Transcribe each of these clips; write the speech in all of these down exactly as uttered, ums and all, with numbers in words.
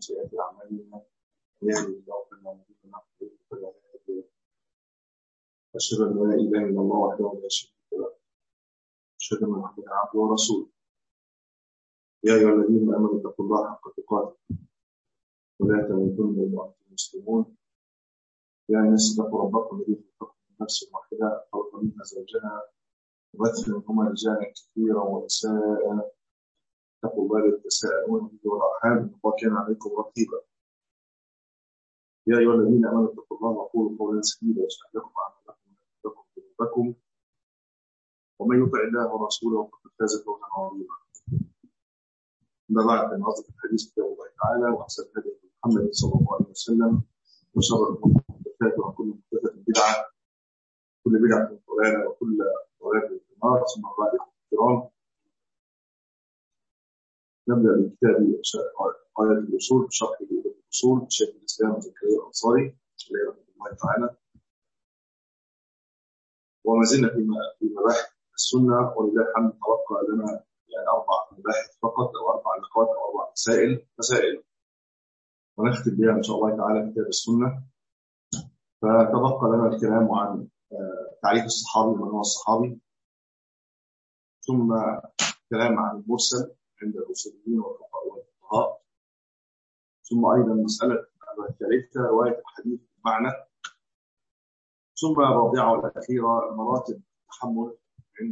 سيئات أعمالنا يهدي الله فلا مضل له ولا هادي له أشهد أن لا إله إلا الله وحده لا شريك له أشهد أن محمدا عبده ورسوله يا أيها الذين آمنوا اتقوا الله حق تقاته ولا تموتن إلا وأنتم مسلمون يا الناس اتقوا ربكم الذي خلقكم من نفس واحدة خلق منها زوجها وبث منهما رجالا كثيرا ونساء اتقوا الله الذي تساءلون به والأرحام إن الله كان عليكم رقيبا يا أيها الذين آمنوا اتقوا الله وقولوا قولا سديدا يصلح لكم أعمالكم ويغفر لكم ذنوبكم ومن يطع الله ورسوله فقد فاز فوزا عظيما. أما بعد فإن أصدق الحديث كتاب الله تعالى وأحسن الهدي محمد صلى الله عليه وسلم وشر الأمور محدثاتها وكل محدثة بدعة كل بدعة ضلالة وكل ضلالة في النار. ثم بعد الكرام نبدأ بكتاب قاعدة الأصول بشرح الأصول شيخ الإسلام زكريا الأنصاري عليه رحمة الله تعالى. وما زلنا في مباحث السنة ولله الحمد توقع لنا يعني أربع مباحث فقط أو أربع نقاط أو أربع مسائل مسائل ونختم بها إن شاء الله تعالى كتاب السنة. فتبقى لنا الكلام عن تعريف الصحابي ومن هو الصحابي، ثم كلام عن المرسل عند الأصوليين والفقهاء، ثم أيضا مسألة الثالثة رواية الحديث بمعنى، ثم الرابعة والأخيرة مراتب التحمل عند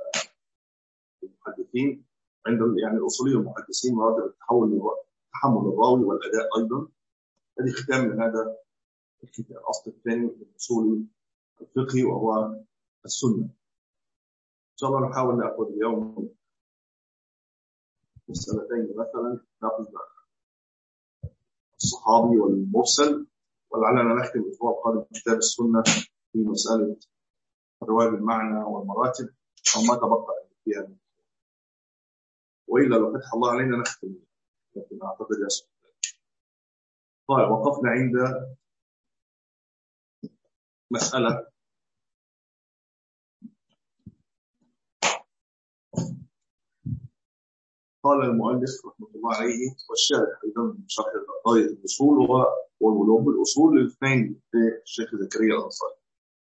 المحدثين عند يعني الأصوليين والمحدثين، مراتب التحول تحمل الراوي والأداء أيضا. هذه ختام من هذا الكتاب الأصل الثاني من أصول الفقه وهو السنة. إن شاء الله نحاول نأخذ اليوم مسألتين، مثلا نأخذ الصحابي والمرسل، ولعلنا نختم الأسبوع القادم كتاب السنة في مسألة الرواية بالمعنى والمراتب أو ما تبقى فيها، وإلا لو فتح الله علينا نختم، لكن أعتقد يسر. طيب، وقفنا عند مسألة قال المؤلف رحمه الله عليه والشارح أيضا من شرح قاعدة الأصول والعلوم الأصول للاثنين للشيخ زكريا الأنصاري.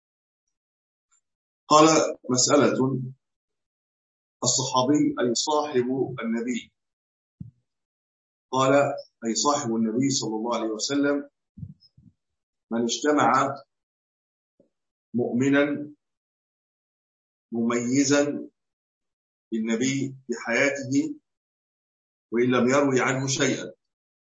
قال مسألة الصحابي أي صاحب النبي، قال أي صاحب النبي صلى الله عليه وسلم من اجتمع مؤمنا مميزا بالنبي في حياته وإن لم يروي عنه شيئا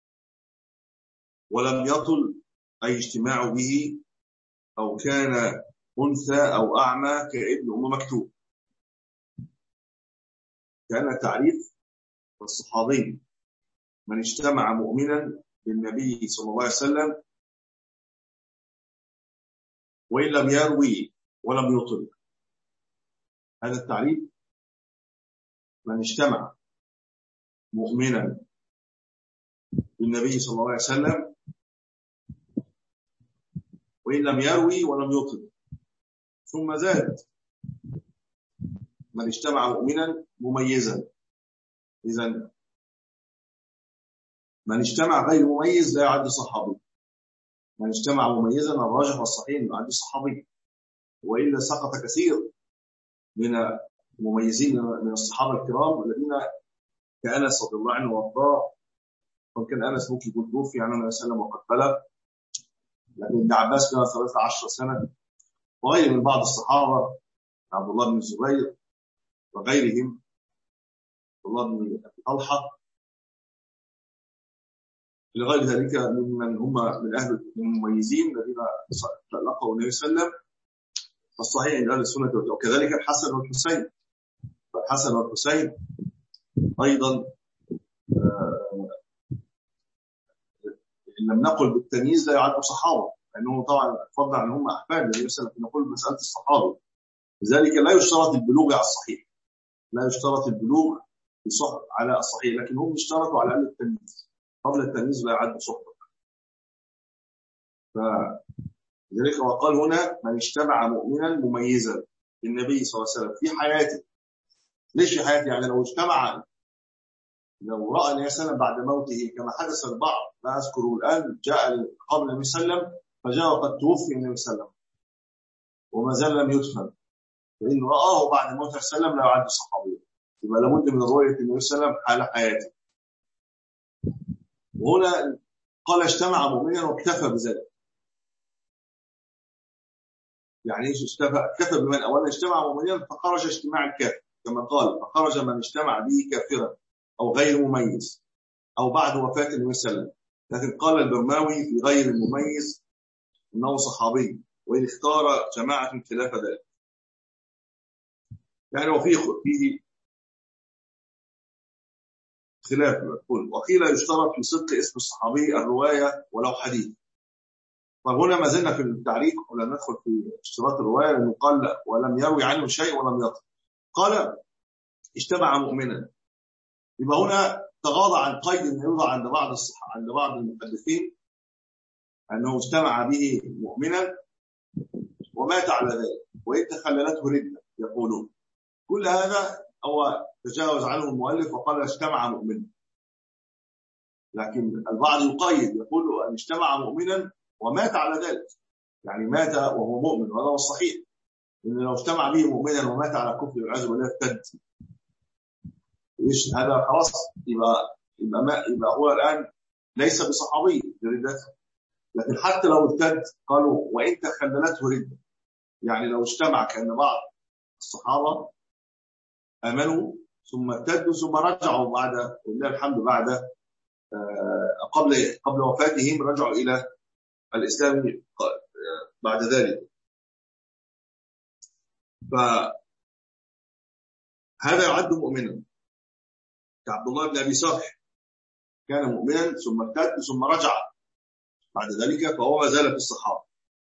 ولم يطل أي اجتماع به أو كان أنثى أو أعمى كابن أم مكتوم. كان تعريف الصحابي من اجتمع مؤمنا بالنبي صلى الله عليه وسلم وإن لم يروي ولم يطل. هذا التعريف من اجتمع مؤمنا بالنبي صلى الله عليه وسلم وإن لم يروي ولم يطل. ثم زاد من اجتمع مؤمنا مميزا. إذن من اجتمع غير مميز لا يعد صحابي. من اجتمع مميزا الراجح والصحيح لا يعد صحابي، وإلا سقط كثير من المميزين من الصحابة الكرام الذين كأنس رضي الله عنه وارضاه، وكان أنس ممكن يقول توفي عن النبي صلى الله عليه وسلم وقد بلغ، لكن ابن عباس كان ثلاثة عشر سنة، وغير من بعض الصحابة عبد الله بن الزبير وغيرهم، عبد الله بن طلحة، لغير ذلك ممن هم من أهل المميزين الذين لقوا النبي صلى الله عليه وسلم. فالصحيح عند أهل السنة وكذلك الحسن والحسين. فالحسن والحسين أيضا إن لم نقل بالتمييز لا يعد صحابة، لأنه طبعا فضل عن هم أحفاد النبي صلى الله عليه وسلم. نقول مسألة الصحابة، لذلك لا يشترط البلوغ على الصحيح، لا يشترط البلوغ على الصحيح، لكن هم اشترطوا على الأقل التمييز. قبل التمييز لا يعد صحبة. فلذلك وقال هنا من اجتمع مؤمنا مميزا بالنبي صلى الله عليه وسلم في حياته. ليش في حياته؟ يعني لو اجتمع لو رأى النبي صلى الله عليه وسلم بعد موته كما حدث البعض لا أذكره الآن، جاء قبل النبي صلى الله عليه وسلم فجاء وقد توفي النبي صلى الله عليه وسلم وما زال لم يدفن، فإن رآه بعد موت النبي صلى الله عليه وسلم لا يعد صحابيا، يبقى لابد من رؤية النبي صلى الله عليه وسلم حال حياته. وهنا قال اجتمع مؤمنا واكتفى بذلك. يعني ايش اكتفى؟ اكتفى بمن اولا اجتمع مؤمنا فخرج اجتماع الكافر كما قال فخرج من اجتمع به كافرا او غير مميز او بعد وفاه النبي صلى الله عليه وسلم. لكن قال البرماوي في غير المميز انه صحابي، وان اختار جماعه خلاف ذلك. يعني وفيه فيه خلاف يقول. وقيل يشترط في صدق اسم الصحابي الروايه ولو حديث. فهنا ما زلنا في التعريف ولم ندخل في اشتراط الروايه، لانه قال ولم يروي عنه شيء ولم يطلق. قال اجتمع مؤمنا، يبقى هنا تغاضى عن قيد انه يوضع عند بعض الصحابه عند بعض المحدثين انه اجتمع به مؤمنا ومات على ذلك وان تخللته رده يقولون. كل هذا هو تجاوز عنه المؤلف وقال اجتمع مؤمنا، لكن البعض يقيد يقول ان اجتمع مؤمنا ومات على ذلك، يعني مات وهو مؤمن، وهذا هو الصحيح، لأن لو اجتمع به مؤمنا ومات على كفر والعياذ بالله ارتد. ايش هذا؟ خلاص يبقى يبقى ما يبقى هو الآن ليس بصحابي بردته. لكن حتى لو ارتد قالوا وإن تخللته ردة، يعني لو اجتمع كأن بعض الصحابة آمنوا ثم ارتدوا ثم رجعوا بعد ولله الحمد بعد قبل قبل وفاتهم رجعوا إلى الإسلام بعد ذلك. فهذا يعد مؤمنا كعبد الله بن أبي صالح، كان مؤمنا ثم ارتد ثم رجع بعد ذلك فهو ما زال في الصحابة،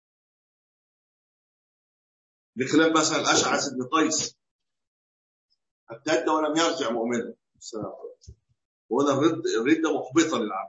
بخلاف مثلا الأشعث بن قيس ارتد ولم يرجع مؤمنا، وهذا الردة محبطة للعبد.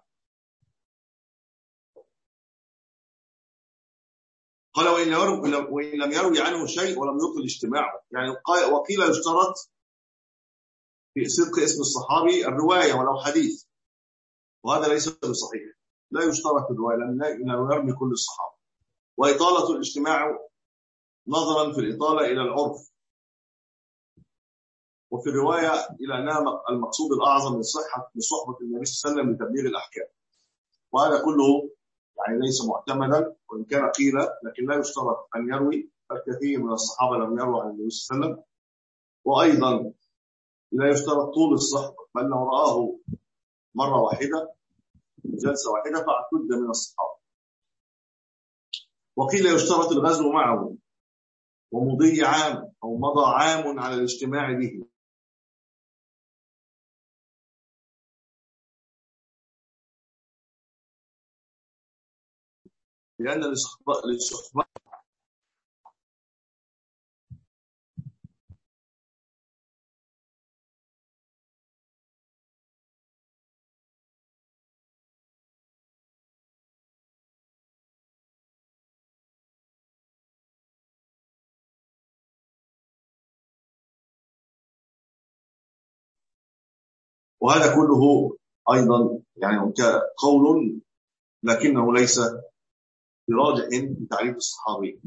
قال وإن لم يروي عنه شيء ولم يطل اجتماعه، يعني وقيل يشترط في صدق اسم الصحابي الرواية ولو حديث، وهذا ليس بصحيح، لا يشترط الرواية لأنه يرمي كل الصحابة. وإطالة الاجتماع نظرا في الإطالة إلى العرف، وفي الرواية إلى أنها المقصود الأعظم من صحة من صحبة النبي صلى الله عليه وسلم لتبليغ الأحكام، وهذا كله يعني ليس معتمدا وإن كان قيل، لكن لا يشترط أن يروي، الكثير من الصحابة لم يروا عن النبي صلى الله عليه وسلم. وأيضا لا يشترط طول الصحبة، بل لو رآه مرة واحدة جلسة واحدة فاعتد من الصحابة. وقيل يشترط الغزو معه ومضي عام أو مضى عام على الاجتماع به، لأن للصحبة وهذا كله أيضا يعني قول لكنه ليس براجح في تعريف الصحابي.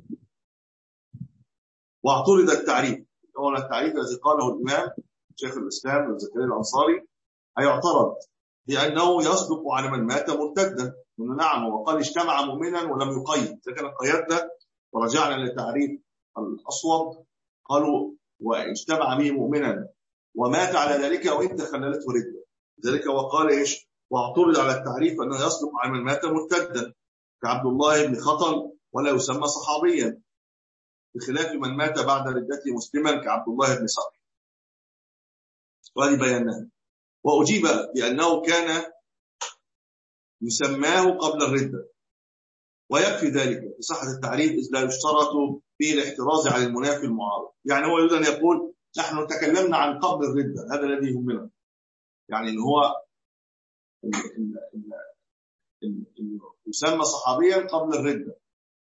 واعترض التعريف، هو التعريف الذي قاله الإمام شيخ الإسلام ابن زكريا الأنصاري هيعترض بأنه يصدق على من مات مرتدا. نعم، وقال اجتمع مؤمنا ولم يقيد، لكن قيدنا ورجعنا للتعريف الأصوب، قالوا واجتمع به مؤمنا ومات على ذلك وإن تخللته ردة، ذلك وقال إيش؟ واعترض على التعريف أنه يصدق على من مات مرتدا كعبد الله بن خطل ولا يسمى صحابيا، بخلاف من مات بعد ردته مسلما كعبد الله بن صالح، وهذه بيناها. وأجيب بأنه كان يسماه قبل الردة، ويكفي ذلك في صحة التعريف إذ لا يشترط فيه الاحتراز عن المنافي المعارض. يعني هو يريد أن يقول نحن تكلمنا عن قبل الردة، هذا الذي يهمنا، يعني إن هو إن إن إن إن يسمى صحابيا قبل الردة،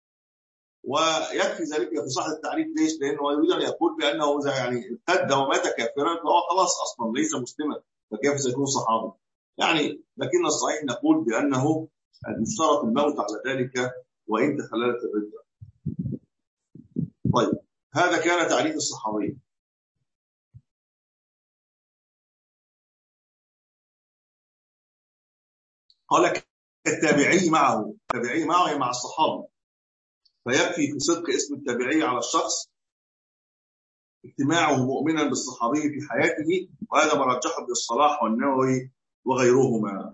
ويكفي ذلك في صحة التعريف. ليش؟ لأنه يريد أن يقول بأنه إذا يعني ارتد ومات كافرا فهو خلاص أصلا ليس مسلما، فكيف سيكون صحابي؟ يعني لكن الصحيح نقول بأنه يشترط الموت على ذلك وإن تخللت الردة. طيب هذا كان تعريف الصحابي. قال التابعي معه، التابعي معه مع الصحابي، فيكفي في صدق اسم التابعي على الشخص اجتماعه مؤمنا بالصحابي في حياته، وهذا ما رجحه ابن الصلاح والنووي وغيرهما،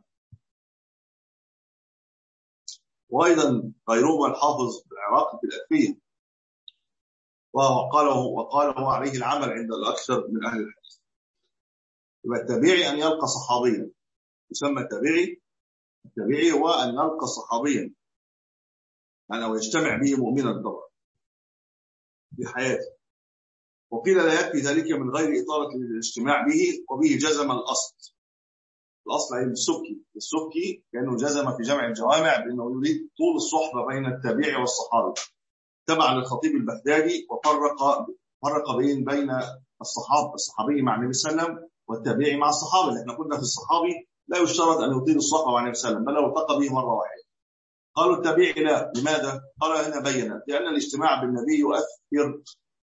وأيضا غيرهما الحافظ العراقي في الألفية، وقاله وقاله عليه العمل عند الأكثر من أهل الحديث. يبقى التابعي أن يلقى صحابيا، يسمى التابعي، التابعي هو أن يلقى صحابيا يعني ويجتمع به مؤمنا طبعا في حياته. وقيل لا يكفي ذلك من غير إطالة الاجتماع به، وبه جزم الأصل. الأصل أي السبكي، السبكي كأنه جزم في جمع الجوامع بأنه يريد طول الصحبة بين التابعي والصحابي، تبع للخطيب البغدادي، وفرق فرق بين بين الصحاب الصحابي مع النبي صلى الله عليه وسلم والتابعي مع الصحابة. اللي احنا قلنا في الصحابي لا يشترط أن يطيل الصحبة مع النبي صلى الله عليه وسلم، بل لو التقى به مرة واحدة. قالوا التابعي لا، لماذا؟ قال هنا بينا لأن الاجتماع بالنبي يؤثر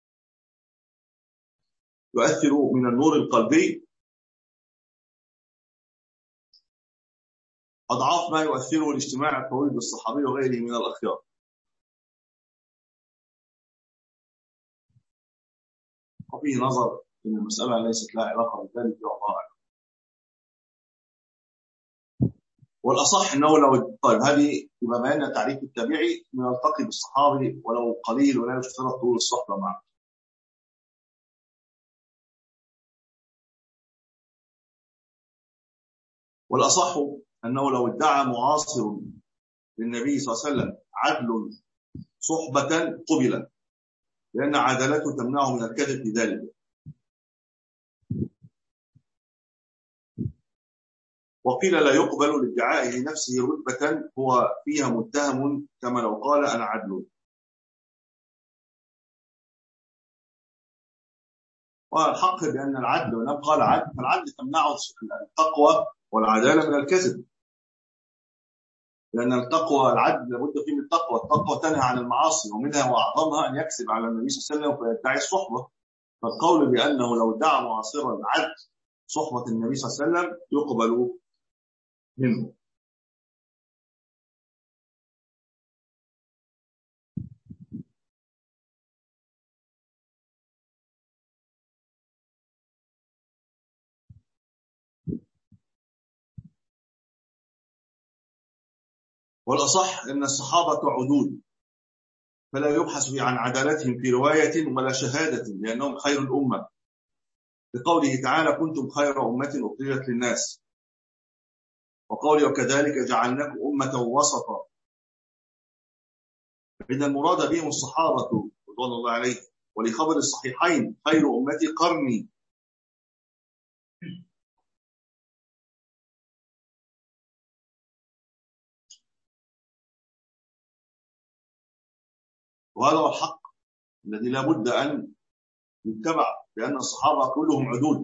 يؤثر من النور القلبي أضعاف ما يؤثره الاجتماع الطويل بالصحابي وغيره من الأخيار. وفيه نظر إن المسألة ليست لها علاقة بذلك والله أعلم. والأصح أنه لو طيب هذه يبقى بيان تعريف التابعي من يلتقي بالصحابي ولو قليل ولا يشترط طول الصحبة معه. والأصح أنه لو ادعى معاصر للنبي صلى الله عليه وسلم عدل صحبة قبل، لأن عدالته تمنعه من الكذب في ذلك. وقيل لا يقبل لادعائه لنفسه رتبة هو فيها متهم، كما لو قال أنا عدل. والحق بأن العدل ولم قال عدل، فالعدل تمنعه التقوى والعدالة من الكذب، لأن التقوى العدل لابد فيه من التقوى. التقوى تنهى عن المعاصي، ومنها وأعظمها أن يكذب على النبي صلى الله عليه وسلم فيدعي الصحبة. فالقول بأنه لو ادعى معاصرا عدل صحبة النبي صلى الله عليه وسلم يقبل منه. والأصح أن الصحابة عدول، فلا يبحث عن عدالتهم في رواية ولا شهادة، لأنهم خير الأمة، بقوله تعالى كنتم خير أمة أخرجت للناس، وقوله وكذلك جعلناكم أمة وسطا. إن المراد بهم الصحابة رضوان الله عليهم، ولخبر الصحيحين خير أمتي قرني. وهذا هو الحق الذي لا بد أن يتبع، لأن الصحابة كلهم عدول،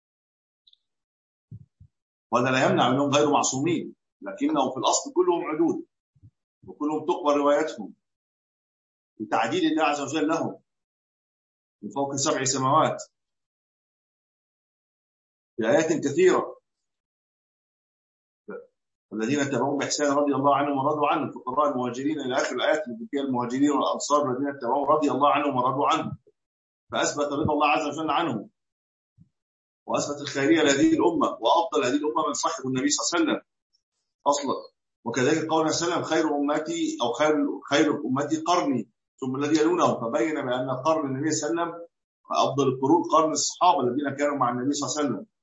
وهذا لا يمنع أنهم غير معصومين، لكنهم في الأصل كلهم عدول، وكلهم تقبل روايتهم بتعديل الله عز وجل لهم من فوق سبع سماوات في آيات كثيرة. الذين تبعوا بإحسان رضي الله عنهم ورضوا عنه، فقراء المهاجرين إلى آخر الآيات التي فيها المهاجرين والأنصار الذين تبعوا رضي الله عنهم ورضوا عنه، فأثبت رضا الله عز وجل عنهم، وأثبت الخيرية لهذه الأمة، وأفضل هذه الأمة من صاحب النبي صلى الله عليه وسلم أصلا. وكذلك قولنا سلم خير أمتي أو خير خير أمتي قرني ثم الذي يلونه، فبين بأن قرن النبي صلى الله عليه وسلم أفضل القرون قرن الصحابة الذين كانوا مع النبي صلى الله عليه وسلم.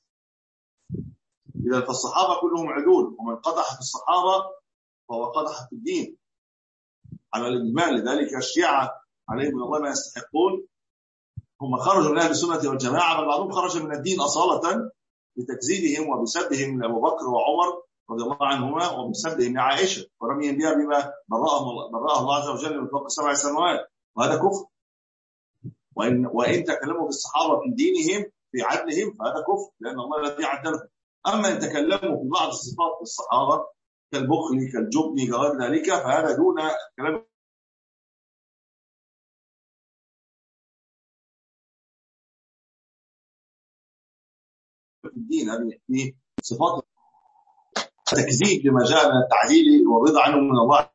إذا فالصحابة كلهم عدول، ومن قدح في الصحابة فهو قدح في الدين على الإجماع. لذلك الشيعة عليهم من الله ما يستحقون، هم خرجوا من أهل السنة والجماعة، بل بعضهم خرج من الدين أصالة بتكذيبهم وبسبهم لأبو بكر وعمر رضي الله عنهما، وبسبهم لعائشة ورميهم بها بما برأه الله عز وجل من فوق سبع سماوات، وهذا كفر. وإن, وإن تكلموا بالصحابة في دينهم في عدلهم فهذا كفر، لأن الله الذي عدلهم. أما إن تكلموا في بعض الصفات الصحابة كالبخل كالجبن كغير ذلك فهذا دون كلام في الدين. هذه في صفات تكذيب لما جاء من التعديل والرضا عنه من الله.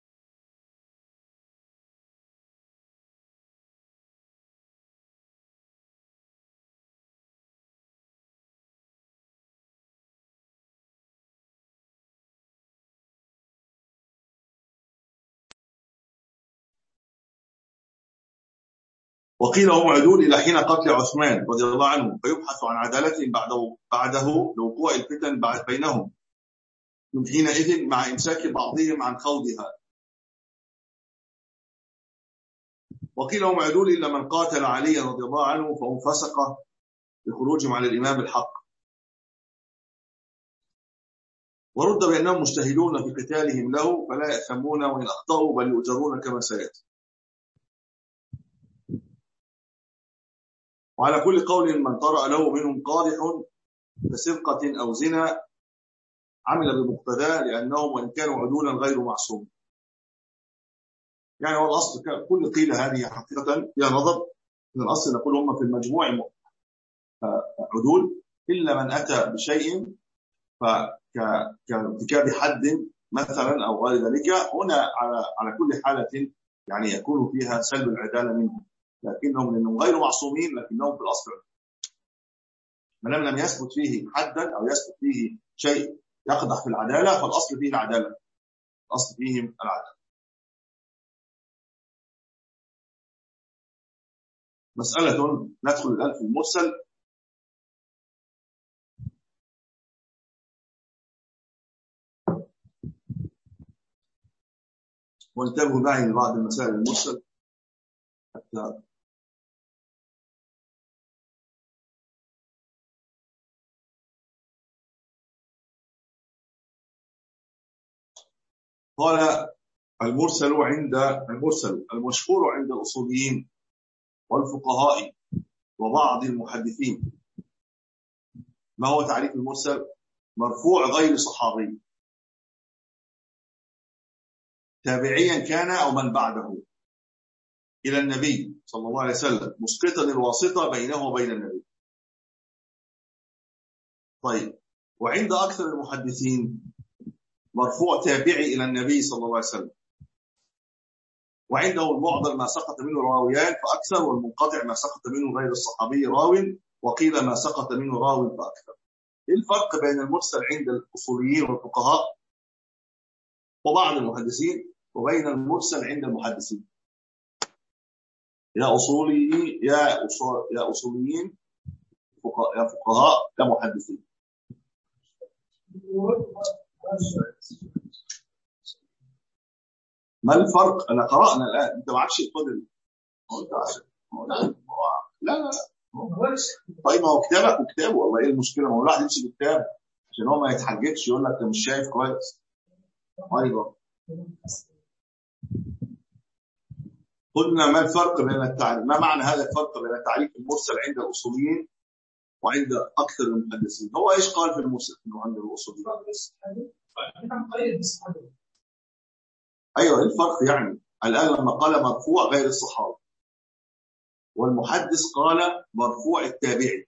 وقيل هم عدول إلى حين قتل عثمان رضي الله عنه فيبحث عن عدالتهم بعده, بعده لوقوع الفتن بينهم من حينئذ مع إمساك بعضهم عن خوضها. وقيل هم عدول إلا من قاتل علي رضي الله عنه فهم فسقة بخروجهم على الإمام الحق. ورد بأنهم مجتهدون في قتالهم له فلا يأثمون وإن أخطأوا بل يؤجرون كما سيأتي. وعلى كل قول من طرأ له منهم قادح كسرقة أو زنا عمل بمقتداه لأنهم وإن كانوا عدولا غير معصوم. يعني هو الأصل كل قيل هذه حقيقة فيها نظر. من الأصل نقول هم في المجموع عدول إلا من أتى بشيء كارتكاب حد مثلا أو غير ذلك. هنا على على كل حالة يعني يكون فيها سلب العدالة منهم، لكنهم لأنهم غير معصومين لكنهم في الأصل ما لم يثبت فيه حدا أو يثبت فيه شيء يقدح في العدالة فالأصل فيه العدالة، الأصل فيهم العدالة. مسألة ندخل الآن في المرسل. وانتبهوا معي لبعض المسائل المرسل حتى قال المرسل عند المرسل المشهور عند الأصوليين والفقهاء وبعض المحدثين. ما هو تعريف المرسل؟ مرفوع غير صحابي تابعيا كان أو من بعده إلى النبي صلى الله عليه وسلم مسقطا الواسطة بينه وبين النبي. طيب، وعند أكثر المحدثين مرفوع تابعي إلى النبي صلى الله عليه وسلم، وعنده المعضل ما سقط منه راويان فأكثر، والمنقطع ما سقط منه غير الصحابي راو، وقيل ما سقط منه راو فأكثر. إيه الفرق بين المرسل عند الأصوليين والفقهاء وبعض المحدثين وبين المرسل عند المحدثين؟ يا أصوليين يا أصول يا أصوليين فقهاء يا فقهاء يا محدثين. ما الفرق؟ أنا قرأنا الآن، أنت معكش الفضل. لا لا طيب ما هو كتابك وكتابه، والله إيه المشكلة؟ ما هو الواحد يمشي بالكتاب عشان هو ما يتحججش يقول لك أنت مش شايف كويس. أيضا قلنا ما الفرق بين التعريف، ما معنى هذا الفرق بين التعريف المرسل عند الأصوليين وعند أكثر المحدثين؟ هو إيش قال في المرسل إنه عند الأصوليين؟ أيوة، الفرق يعني الآن لما قال مرفوع غير الصحابة والمحدث قال مرفوع التابعي،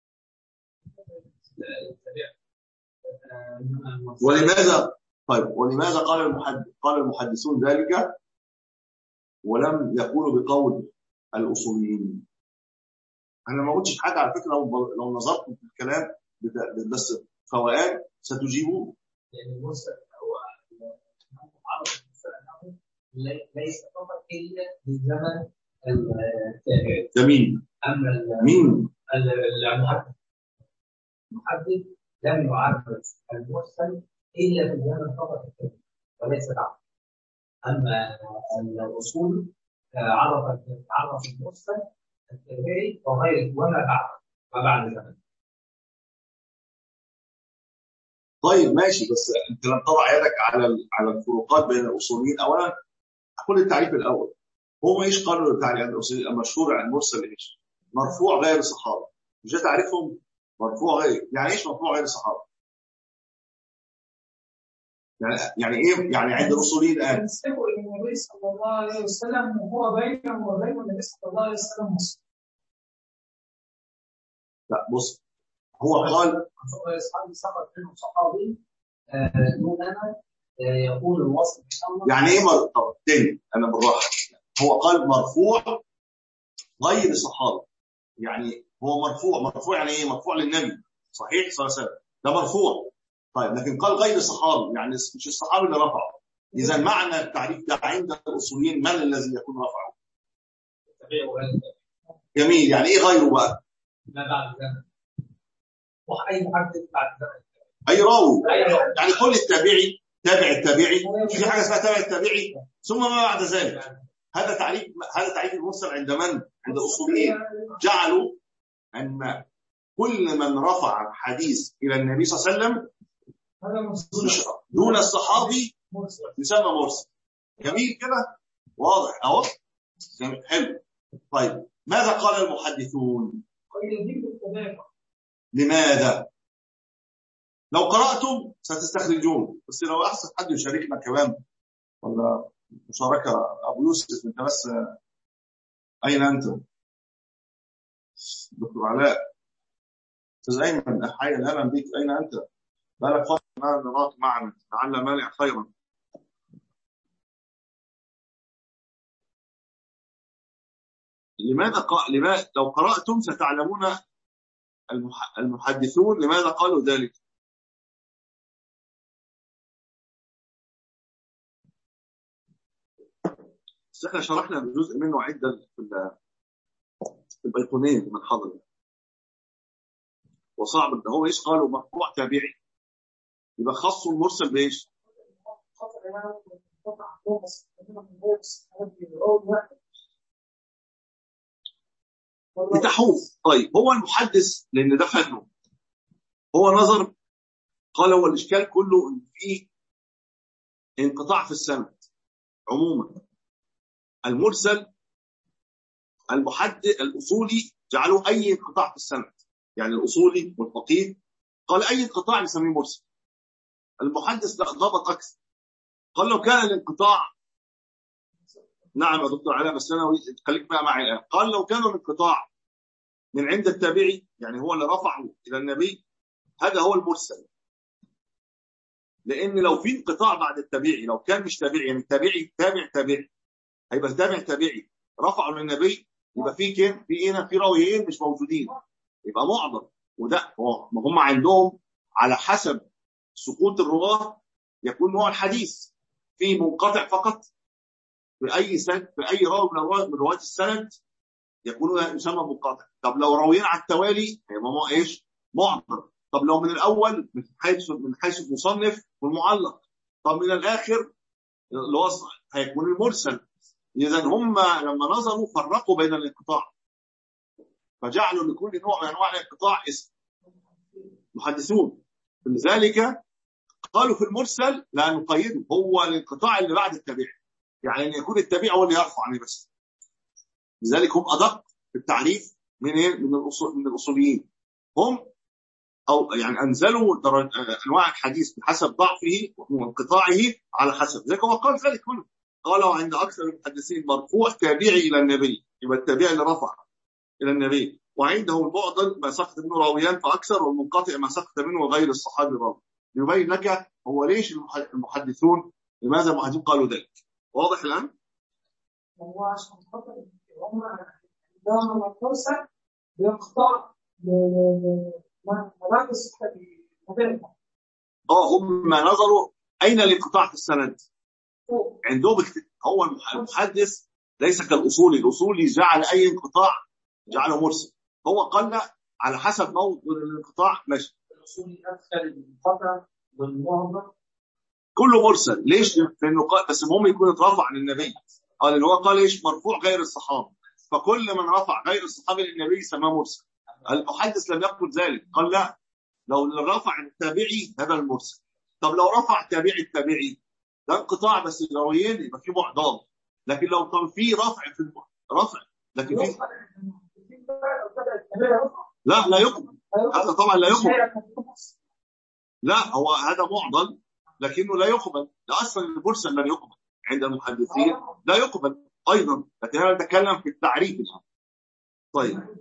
ولماذا طيب ولماذا قال المحدث قال المحدثون ذلك ولم يقولوا بقول الأصوليين؟ أنا ما قلتش حاجة على فكرة، لو لو نظرت في الكلام بس فوائد ستجيبوا. يعني المرسل هو عرض المرسل ليس فقط إلا لزمن التابعين. جميل. أما مين المحدث المحدث لم يعرف المرسل إلا في زمن فقط التابعين وليس بعد. أما الأصول عرف عرف المرسل التابعي وغيره وما بعد ما بعد زمن. طيب ماشي، بس انت لم تضع يدك على على الفروقات بين الاصوليين. اولا اقول التعريف الاول، هو ايش قالوا التعريف عند الاصوليين المشهور عن المرسل ايش؟ مرفوع غير صحابه. مش تعرفهم مرفوع غير. يعني ايش مرفوع غير الصحابه؟ يعني يعني ايه؟ يعني عند الاصوليين الان ينسبوا الى النبي صلى الله عليه وسلم وهو بينه وبين النبي صلى الله عليه وسلم مسلم. لا بص، هو قال اصحابي سقط منهم صحابي دون انا يقول الوصف ان شاء الله. يعني ايه مرفوع؟ تاني انا بالراحه. هو قال مرفوع غير صحابي، يعني هو مرفوع مرفوع يعني ايه؟ مرفوع للنبي صحيح صلى الله عليه وسلم، ده مرفوع. طيب لكن قال غير صحابي، يعني مش الصحابي اللي رفعه. اذا معنى التعريف ده عند الاصوليين من الذي يكون رفعه؟ جميل. يعني ايه غيره بقى؟ ما بعد زمن، واي محدث بعد زمن، اي راوي. يعني كل التابعي تابع التابعي، في حاجه اسمها تابع التابعي ثم ما بعد ذلك. هذا تعريف هذا تعريف المرسل عند من؟ عند الاصوليين. جعلوا ان كل من رفع حديث الى النبي صلى الله عليه وسلم دون الصحابي يسمى مرسل. جميل كده، واضح اهو. حلو. طيب ماذا قال المحدثون؟ لماذا؟ لو قرأتم ستستخرجون، بس لو احسن حد يشاركنا كمان ولا مشاركه. ابو يوسف انت بس، اين انت؟ دكتور علاء، استاذ ايمن، احيانا اهلا بك. اين انت؟ بالك فتره ما نراك معنا، لعل مانع خيرا. لماذا قال لماذا لو قرأتم ستعلمون المحدثون لماذا قالوا ذلك. بس احنا شرحنا جزء منه عدة في البيقونية من حضر، وصعب ان هو ايش قالوا مرفوع تابعي، يبقى خصوا المرسل بايش؟ بتحوف. طيب هو المحدث لان ده فنه، هو نظر قال هو الاشكال كله ان في انقطاع في السند عموما. المرسل المحدث الاصولي جعلوا اي انقطاع في السند، يعني الاصولي والفقيه قال اي انقطاع نسميه مرسل. المحدث ضبط اكثر، قال لو كان الانقطاع، نعم يا دكتور علاء بس انا خليك بقى معي الان، قال لو كان الانقطاع من عند التابعي، يعني هو اللي رفعه الى النبي، هذا هو المرسل. لان لو في انقطاع بعد التابعي، لو كان مش تابعي، يعني التابعي تابع تابعي، هيبقى تابع تابعي رفعه للنبي، يبقى في كم في هنا في راويين مش موجودين، يبقى معضل. وده هو ما هم عندهم على حسب سقوط الرواه يكون نوع الحديث، في منقطع فقط في اي سند، في اي راوي من رواة السند يكون يسمى منقطع. طب لو راويين على التوالي هيبقى ما ايش؟ معضل. طب لو من الاول من حيث من حيث المصنف والمعلق، طب من الاخر اللي هو هيكون المرسل. اذا هم لما نظروا فرقوا بين الانقطاع، فجعلوا لكل نوع من انواع الانقطاع اسم محدثون. لذلك قالوا في المرسل لا نقيده، هو الانقطاع اللي بعد التابعي، يعني ان يكون التابعي هو اللي يرفع عنه بس. لذلك هم ادق في التعريف من من الاصول من الاصوليين. هم او يعني انزلوا انواع الحديث بحسب ضعفه وانقطاعه على حسب ذلك. هو قال ذلك كله، قالوا عند اكثر المحدثين مرفوع تابعي الى النبي، يبقى التابعي اللي رفع الى النبي. وعنده المعضل ما سقط منه راويان فاكثر، والمنقطع ما سقط منه غير الصحابي راوي. يبين لك هو ليش المحدثون لماذا المحدثون قالوا ذلك. واضح الان؟ هو عشان خاطر هم عندهم فرصه يقطع مراكز الصحابي. اه هم نظروا اين الانقطاع في السند عندهم. هو المحدث ليس كالاصولي، الاصولي جعل اي انقطاع جعله مرسل، هو قال على حسب موضوع الانقطاع ماشي. الاصولي ادخل المنقطع والمعضل كله مرسل. ليش؟ لانه قال بس المهم يكون اترفع للنبي. قال ان هو قال ايش؟ مرفوع غير الصحابه، فكل من رفع غير الصحابي للنبي سماه مرسل. المحدث لم يقل ذلك، قال لا، لو رفع التابعي هذا المرسل. طب لو رفع التابعي التابعي ده انقطاع بس راويين يبقى في معضل. لكن لو كان في رفع في رفع لكن في لا لا يقبل، هذا طبعا لا يقبل. لا هو هذا معضل لكنه لا يقبل، لا أصلا المرسل لا يقبل عند المحدثين، لا يقبل أيضا، لكن أنا أتكلم في التعريف الآن. طيب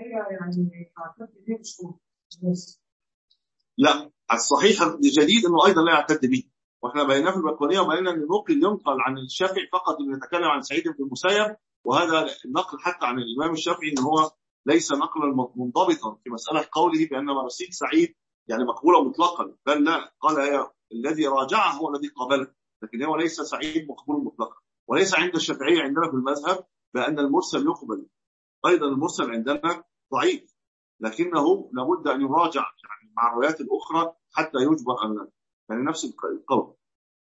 لا الصحيح الجديد أنه أيضا لا يعتد به، وإحنا بيناه في البقونية وبينا أن النقل ينقل عن الشافعي فقط اللي يتكلم عن سعيد بن المسيب، وهذا النقل حتى عن الإمام الشافعي أنه هو ليس نقلا منضبطا في مسألة قوله بأن مراسيل سعيد يعني مقبولة مطلقا، بل لا، قال هي الذي راجعه هو الذي قابله، لكن هو ليس سعيد مقبول مطلقا. وليس عند الشافعية عندنا في المذهب بأن المرسل يقبل، أيضا المرسل عندنا ضعيف، لكنه لابد أن يراجع يعني مع الروايات الأخرى حتى يجبر أن لا، يعني نفس القول،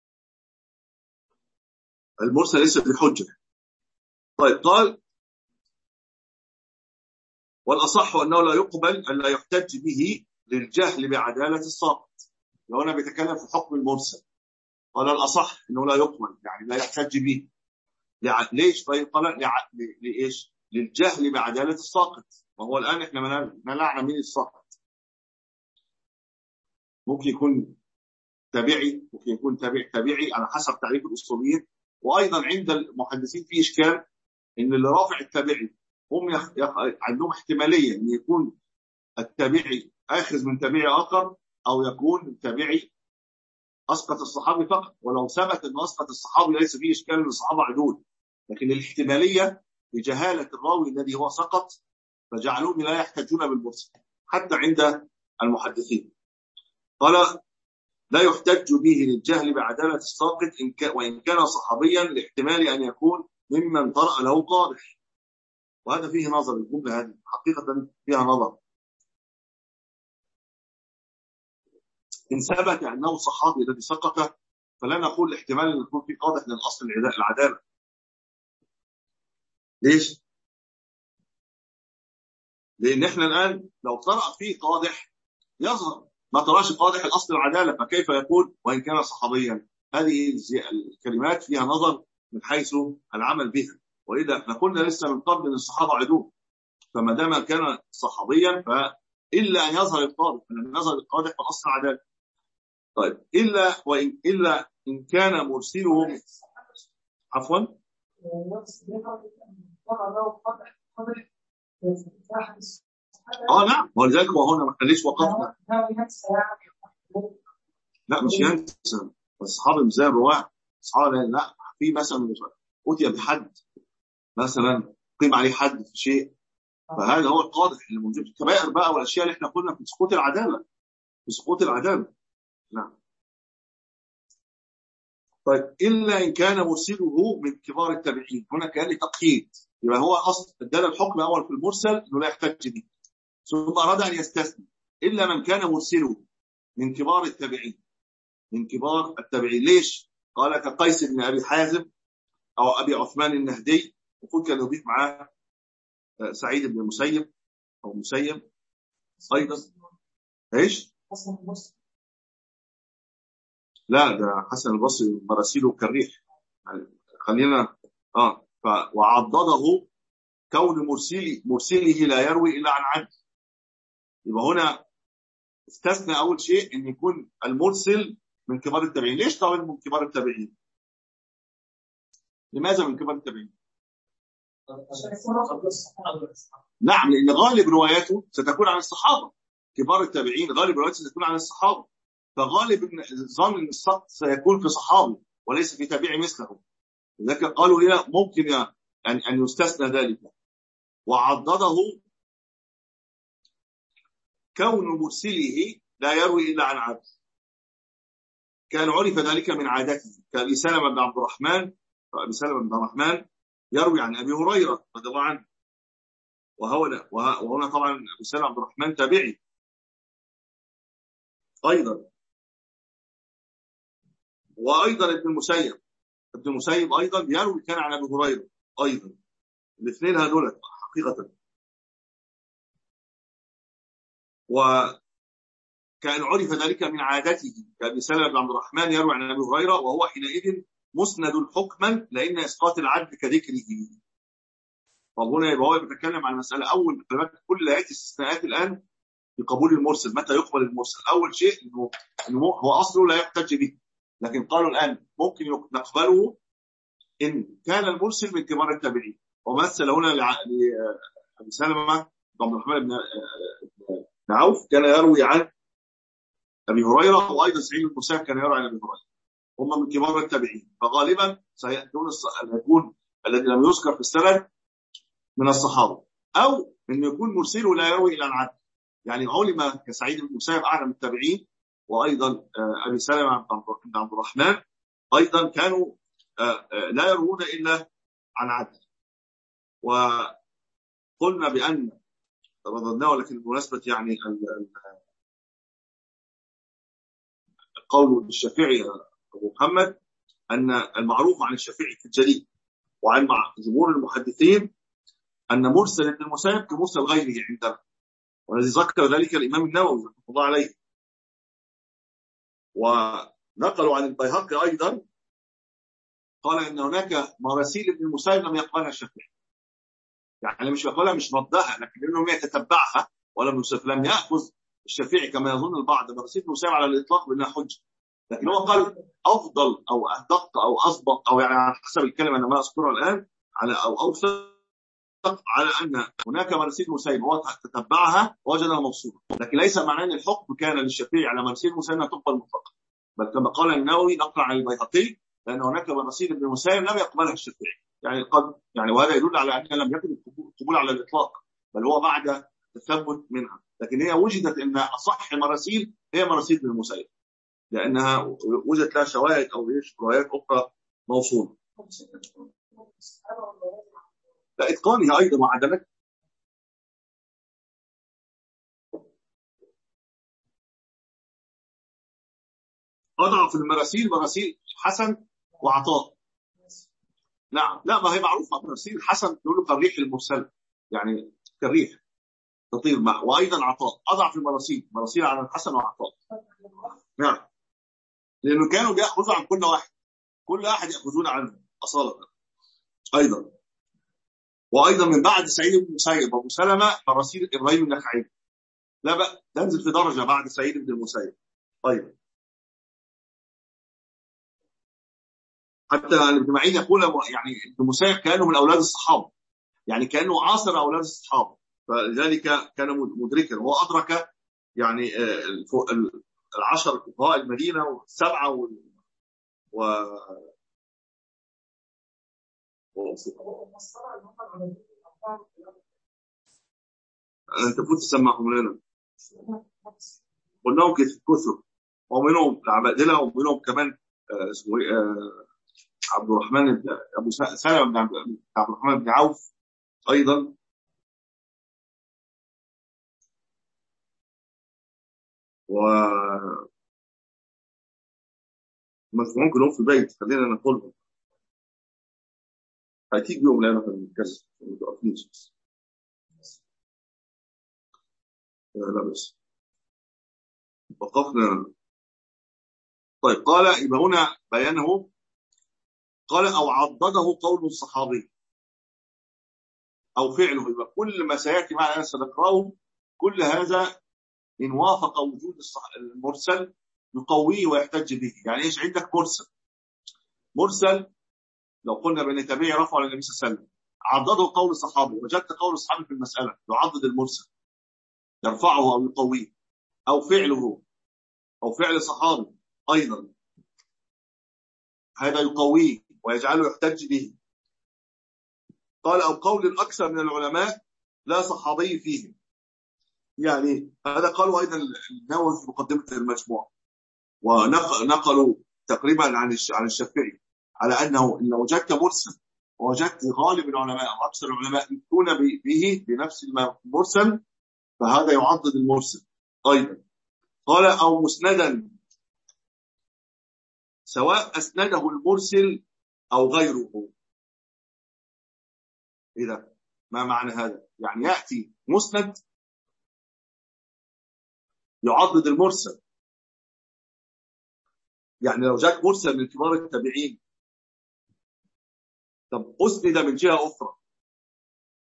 المرسل ليس بحجة. طيب قال والأصح أنه لا يقبل أن لا يحتج به للجهل بعدالة الساقط. لو أنا بيتكلم في حكم المرسل قال الأصح أنه لا يقبل يعني لا يحتج به، ليش؟ طيب قال لإيش؟ للجهل بعدالة الساقط. وهو الآن إحنا منعنا من الساقط، ممكن يكون تابعي، ممكن يكون تابع تابعي على حسب تعريف الأصوليين. وأيضا عند المحدثين في إشكال إن اللي رافع التابعي هم يخ... يخ... عندهم احتمالية أن يكون التابعي آخذ من تابعي آخر، أو يكون التابعي أسقط الصحابي فقط. ولو ثبت أن أسقط الصحابي ليس فيه إشكال أن الصحابة عدول، لكن الاحتمالية بجهالة الراوي الذي هو سقط فجعلوهم لا يحتجون بالمرسل حتى عند المحدثين. قال لا يحتج به للجهل بعدالة الساقط إن كان وإن كان صحابيا لاحتمال أن يكون ممن طرأ له قادح. وهذا فيه نظر، الجملة هذه حقيقة فيها نظر. إن ثبت أنه صحابي الذي سقط فلا نقول احتمال أن يكون في قادح للأصل العدالة. ليش؟ لأن إحنا الآن لو طرأ فيه قادح يظهر، ما طرأش قادح الأصل العدالة، فكيف يقول وإن كان صحابيا؟ هذه الكلمات فيها نظر من حيث العمل بها. وإذا احنا قلنا لسه من قبل أن الصحابة عدول، فما دام كان صحابيا فإلا أن يظهر القادح، فلم يظهر القادح فالأصل عدالة. طيب إلا وإن إلا إن كان مرسله عفوا اه نعم، ولذلك وهنا ما ليش وقفنا. لا مش ينسى، الصحابه مش زي الرواه، الصحابه لا، في مثلا أتي بحد مثلا قيم عليه حد في شيء، فهذا هو القادح اللي موجود. الكبائر بقى والاشياء اللي احنا قلنا في سقوط العداله، في سقوط العداله. نعم. طيب الا ان كان مرسله من كبار التابعين، هنا كان لي تقييد، يبقى هو اصل ادانا الحكم الاول في المرسل انه لا يحتج به، ثم اراد ان يستثني الا من كان مرسله من كبار التابعين، من كبار التابعين. ليش؟ قال كقيس بن ابي حازم او ابي عثمان النهدي، وقلت كان يضيف معاه سعيد بن المسيب او مسيب ايضا. ايش؟ لا ده حسن البصري مراسيله كالريح، خلينا اه ف وعضده كون مرسلي مرسله لا يروي الا عن عدل. يبقى هنا استثنى اول شيء ان يكون المرسل من كبار التابعين. ليش طبعا من كبار التابعين؟ لماذا من كبار التابعين؟ نعم، لان غالب رواياته ستكون عن الصحابه. كبار التابعين غالب رواياته ستكون عن الصحابه، فغالب ظن ان السقط سيكون في صحابي وليس في تابعي مثله. لذلك قالوا هنا ممكن ان ان يستثنى ذلك. وعضده كون مرسله لا يروي الا عن عدل، كان عرف ذلك من عادته، كأبي سلمة بن عبد الرحمن، فأبي سلمة بن عبد الرحمن يروي عن أبي هريرة رضي الله عنه، وهنا وهنا طبعا أبي سلمة عبد الرحمن تابعي أيضا. وأيضا ابن المسيب، ابن المسيب أيضا يروي كان عن أبي هريرة أيضا. الاثنين هذول حقيقة. وكان عرف ذلك من عادته، كأبي سلمة بن عبد الرحمن يروي عن أبي هريرة، وهو حينئذ مسند حكما لأن إسقاط العدل كذكره. طب هنا يبقى هو بيتكلم عن مساله اول كل هذه الاستثناءات الان في قبول المرسل. متى يقبل المرسل؟ اول شيء انه انه هو اصله لا يحتج به، لكن قالوا الان ممكن نقبله ان كان المرسل من كبار التابعين. ومثل هنا لابي سلمة عبد الرحمن بن عوف كان يروي عن ابي هريره، وايضا سعيد بن المسيب كان يروي عن ابي هريره، هم من كبار التابعين، فغالبا سيكون يكون الذي لم يذكر في السند من الصحابه، او انه يكون مرسله لا يروي الى عن عدل. يعني علم كسعيد بن المسيب اعلم التابعين، وايضا ابي سلمة بن عبد الرحمن ايضا كانوا لا يروون الا عن عدل. وقلنا بان رددناه، ولكن بمناسبه يعني القول الشافعي ابو محمد ان المعروف عن الشافعي في الجليل وعن جمهور المحدثين ان مرسل ابن المسيب كمرسل غيره عندنا، والذي ذكر ذلك الامام النووي رحمه الله عليه. ونقلوا عن البيهقي ايضا قال ان هناك مراسيل ابن المسيب لم يقبلها الشافعي، يعني مش يقبلها مش ردها، لكن انه يتتبعها ولم يوصف. لم ياخذ الشافعي كما يظن البعض مراسيل ابن المسيب على الاطلاق بانها حجه، لكن هو قال افضل او ادق او اسبق، او يعني على حسب الكلمه انا ما اذكرها الان، على او اوثق على ان هناك مراسيل المسيب هو تتبعها ووجدها موصوله، لكن ليس معناه ان الحكم كان للشافعي على مراسيل المسيب انها تقبل مطلقا، بل كما قال النووي نقل عن البيهقي لان هناك مراسيل ابن المسيب لم يقبلها الشافعي، يعني قد يعني وهذا يدل على ان لم يكن القبول على الاطلاق، بل هو بعد التثبت منها، لكن هي وجدت ان اصح مراسيل هي مراسيل ابن المسيب لانها وجدت لها شواهد او روايات اخرى موصوله. لا اتقانها ايضا وعدمتها. اضعف المراسيل مراسيل حسن وعطاء. نعم لا ما هي معروفه مراسيل حسن تقول له كالريح المرسله، يعني كالريح تطير معه، وايضا عطاء اضعف المراسيل مراسيل على الحسن وعطاء. نعم لانه كانوا بياخذوا عن كل واحد، كل واحد ياخذون عنه اصاله ايضا. وايضا من بعد سعيد بن المسيب وابو سلمة مراسيل ابراهيم النخعي، لا بقى تنزل في درجه بعد سعيد بن المسيب ايضا. حتى ابن معين يقول يعني ابن المسيب كانه من اولاد الصحابه، يعني كانه عاصر اولاد الصحابه، فلذلك كان مدركا، هو ادرك يعني العشر فقهاء المدينه والسبعه و, و... انت كنت تسمعهم لنا قلناهم كثر، ومنهم العبادله ومنهم كمان اسمه عبد الرحمن بن ابو سلمة بن عبد الرحمن بن عوف ايضا. و مجموعون كلهم في البيت، خلينا نقولهم هتيجي يوم لنا في الكسر المتوقفينش. لا بس وقفنا. طيب قال يبقى هنا بيانه، قال او عضده قول الصحابي او فعله، يبقى كل ما سياتي معنا سنقراه كل هذا ان وافق وجود المرسل يقويه ويحتج به. يعني ايش عندك مرسل؟ مرسل لو قلنا بان تابعي رفعه للنبي صلى الله عليه وسلم، عضده قول الصحابي، وجدت قول الصحابي في المساله يعضد المرسل يرفعه او يقويه، او فعله او فعل صحابي ايضا هذا يقويه ويجعله يحتج به. قال او قول الاكثر من العلماء لا صحابي فيه، يعني هذا قالوا ايضا النووي في مقدمه المجموع، ونقلوا تقريبا عن عن الشافعي على انه ان وجدت مرسل ووجدت غالب العلماء او اكثر العلماء يفتون به بنفس المرسل فهذا يعضد المرسل ايضا. قال او مسندا سواء اسنده المرسل او غيره. اذا ما معنى هذا؟ يعني ياتي مسند يعضد المرسل، يعني لو جاء مرسل من كبار التابعين طب اسند من جهه اخرى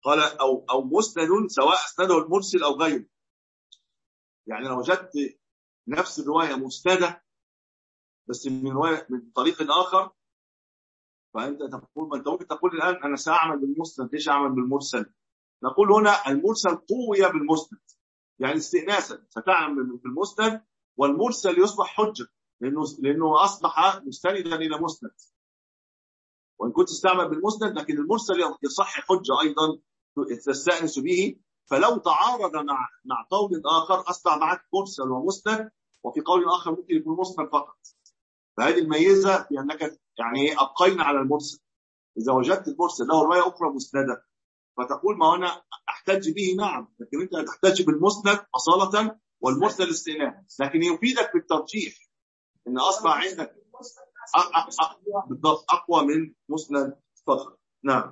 قال أو أو مسند سواء أسنده المرسل أو غيره. يعني لو وجدت نفس الرواية مسندة بس من رواية من طريق آخر، فأنت تقول، ما أنت ممكن تقول الآن أنا سأعمل بالمسند، ليش أعمل بالمرسل؟ نقول هنا المرسل قوي بالمسند، يعني استئناسا ستعمل بالمسند والمرسل يصبح حجة لأنه لأنه أصبح مستندا إلى مسند، وإن كنت تستعمل بالمسند لكن المرسل يصح حجة أيضا تستأنس به. فلو تعارض مع مع قول آخر أصبح معك مرسل ومسند، وفي قول آخر ممكن يكون مسند فقط. فهذه الميزة في أنك يعني أبقينا على المرسل. إذا وجدت المرسل له رواية أخرى مسندة فتقول ما أنا أحتج به، نعم، لكن أنت تحتج بالمسند أصالة والمرسل استئناس، لكن يفيدك بالترجيح إن أصبح عندك بالضبط أقوى من مسند فقط. نعم.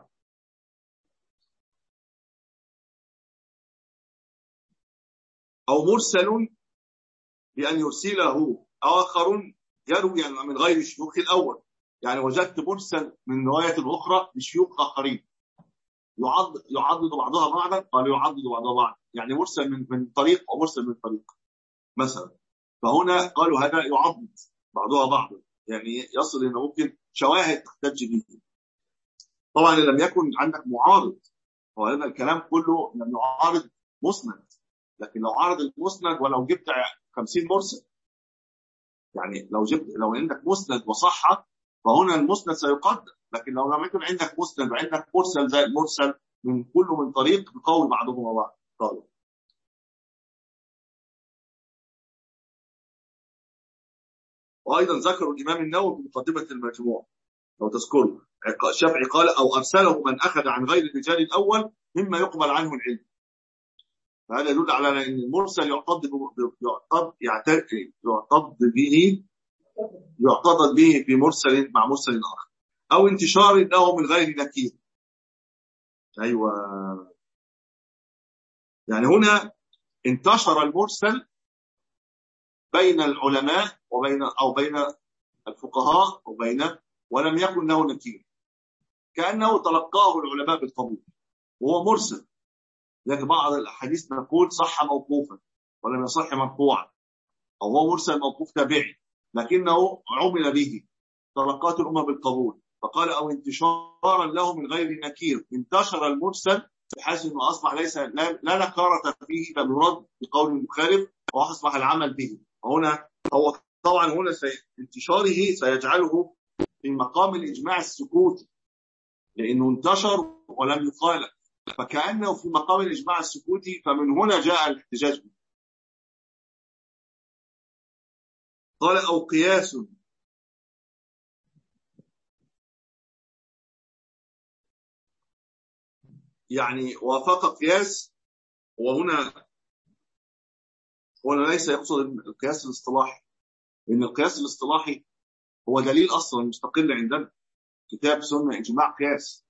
أو مرسل بأن يرسله آخر يروي من غير شيوخ الأول، يعني وجدت مرسل من رواية أخرى لشيوخ آخرين يعضد يعضد بعضها بعضا، قال يعضد بعضها بعضا، يعني مرسل من من طريق ومرسل من طريق مثلا. فهنا قالوا هذا يعضد بعضها بعضا، يعني يصل إنه ممكن شواهد تحتج به. طبعا إن لم يكن عندك معارض، وهذا الكلام كله لم يعارض مسند، لكن لو عارض المسند ولو جبت خمسين مرسل، يعني لو جبت لو عندك مسند وصحة فهنا المسند سيقدم، لكن لو لم يكن عندك مسند وعندك مرسل زي المرسل من كله من طريق بقول بعضهم بعض. طيب. وأيضا ذكروا الإمام النووي في مقدمة المجموع لو تذكروا، الشافعي قال أو أرسله من أخذ عن غير الرجال الأول مما يقبل عنه العلم. فهذا يدل على أن المرسل يعتضد يعتضد يعتضد به يعتضد به في مرسل مع مرسل آخر، أو انتشار له من غير نكير. أيوة، يعني هنا انتشر المرسل بين العلماء وبين أو بين الفقهاء وبين ولم يكن له نكير، كأنه تلقاه العلماء بالقبول وهو مرسل. لكن بعض الأحاديث نقول صح موقوفا ولم يصح مرفوعا، أو هو مرسل موقوف تابعي لكنه عمل به تلقات الأمة بالقبول. فقال أو انتشارا له من غير نكير، انتشر المرسل بحيث أنه أصبح ليس لا, لا نكارة فيه بل يرد بقول المخالف وأصبح العمل به. وهنا هو طبعا هنا انتشاره سيجعله في مقام الإجماع السكوتي لأنه انتشر ولم يقال، فكأنه في مقام الإجماع السكوتي، فمن هنا جاء الاحتجاج به. قال أو قياس، يعني وافق قياس، وهنا هنا ليس يقصد القياس الاصطلاحي، لأن القياس الاصطلاحي هو دليل أصلا مستقل عندنا، كتاب سنة إجماع قياس.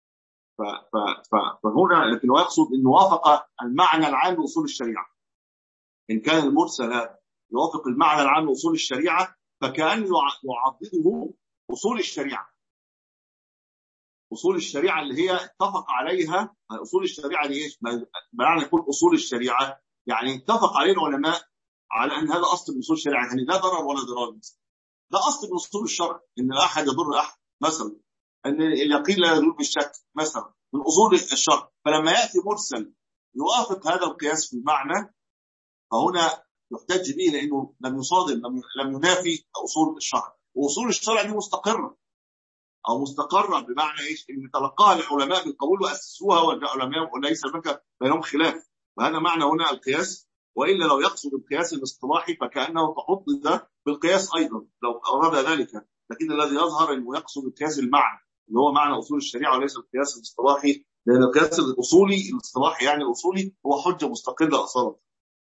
فهنا لكن هو يقصد أنه وافق المعنى العام لأصول الشريعة. إن كان المرسل هذا يوافق المعنى العام لأصول الشريعة فكأنه يعضده أصول الشريعة، أصول الشريعة اللي هي اتفق عليها. أصول الشريعة دي إيش؟ معنى يقول أصول الشريعة يعني اتفق عليه العلماء على أن هذا أصل من أصول الشريعة، يعني لا ضرر ولا ضرار. ده أصل من أصول الشرع، إن لا أحد يضر أحد مثلا، أن اليقين لا يدل بالشك مثلا، من أصول الشرع. فلما يأتي مرسل يوافق هذا القياس في المعنى فهنا يحتج به لأنه لم يصادم لم ينافي أصول الشرع، وأصول الشرع دي مستقرة أو مستقرة بمعنى إيش؟ إن تلقاها العلماء بالقبول وأسسوها والعلماء وليس بك بينهم خلاف. وهذا معنى هنا القياس. وإلا لو يقصد القياس الاصطلاحي فكأنه تحضد بالقياس أيضا لو أراد ذلك، لكن الذي يظهر أنه يقصد القياس المعنى اللي هو معنى أصول الشريعة وليس القياس الاصطلاحي، لأن القياس الأصولي الاصطلاحي يعني الأصولي هو حجة مستقلة أصلا.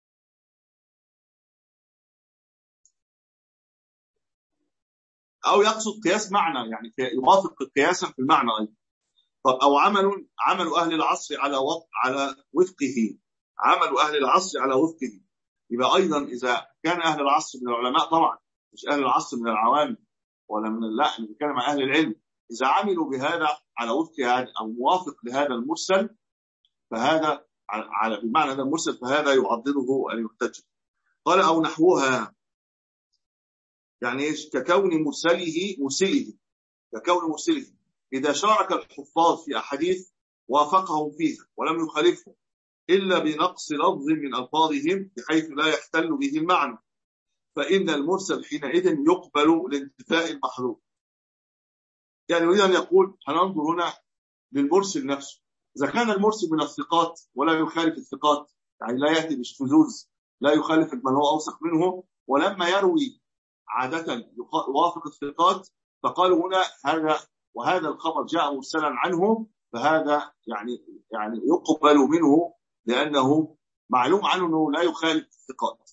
أو يقصد قياس معنى يعني يوافق قياسا في المعنى أيضا. أو عمل عمل أهل العصر على وفق على وفقه عمل أهل العصر على وفقه. يبقى أيضا إذا كان أهل العصر من العلماء، طبعا مش أهل العصر من العوام ولا من لا نتكلم عن أهل العلم، إذا عملوا بهذا على وفق هذا أو موافق لهذا المرسل فهذا على بمعنى هذا المرسل فهذا يعضده أن يحتج. قال أو نحوها، يعني إيش؟ ككون مرسله مرسله ككون مرسله إذا شارك الحفاظ في أحاديث وافقهم فيها ولم يخالفهم إلا بنقص لفظ من ألفاظهم بحيث لا يحتل به المعنى، فإن المرسل حينئذ يقبل لانتفاء المحذور. يعني يريد أن يقول هننظر هنا للمرسل نفسه، إذا كان المرسل من الثقات ولا يخالف الثقات، يعني لا يأتي بالشذوذ، لا يخالف من هو أوثق منه، ولما يروي عادة يوافق الثقات، فقالوا هنا هذا وهذا الخبر جاء مرسلا عنه، فهذا يعني يعني يقبل منه لأنه معلوم عنه أنه لا يخالف الثقات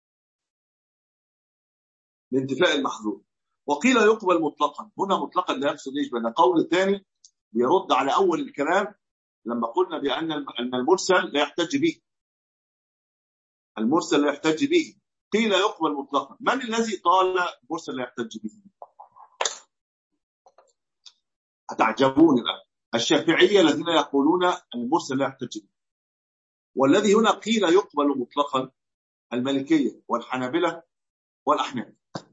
لانتفاء المحذور. وقيل يقبل مطلقا، هنا مطلقا لا يقصد ايش؟ بأن القول الثاني بيرد على أول الكلام لما قلنا بأن أن المرسل لا يحتج به، المرسل لا يحتج به. قيل يقبل مطلقا، من الذي قال المرسل لا يحتج به؟ هتعجبون الآن، الشافعية الذين يقولون المرسل لا يحتج به. والذي هنا قيل يقبل مطلقا المالكية والحنابلة والأحناف.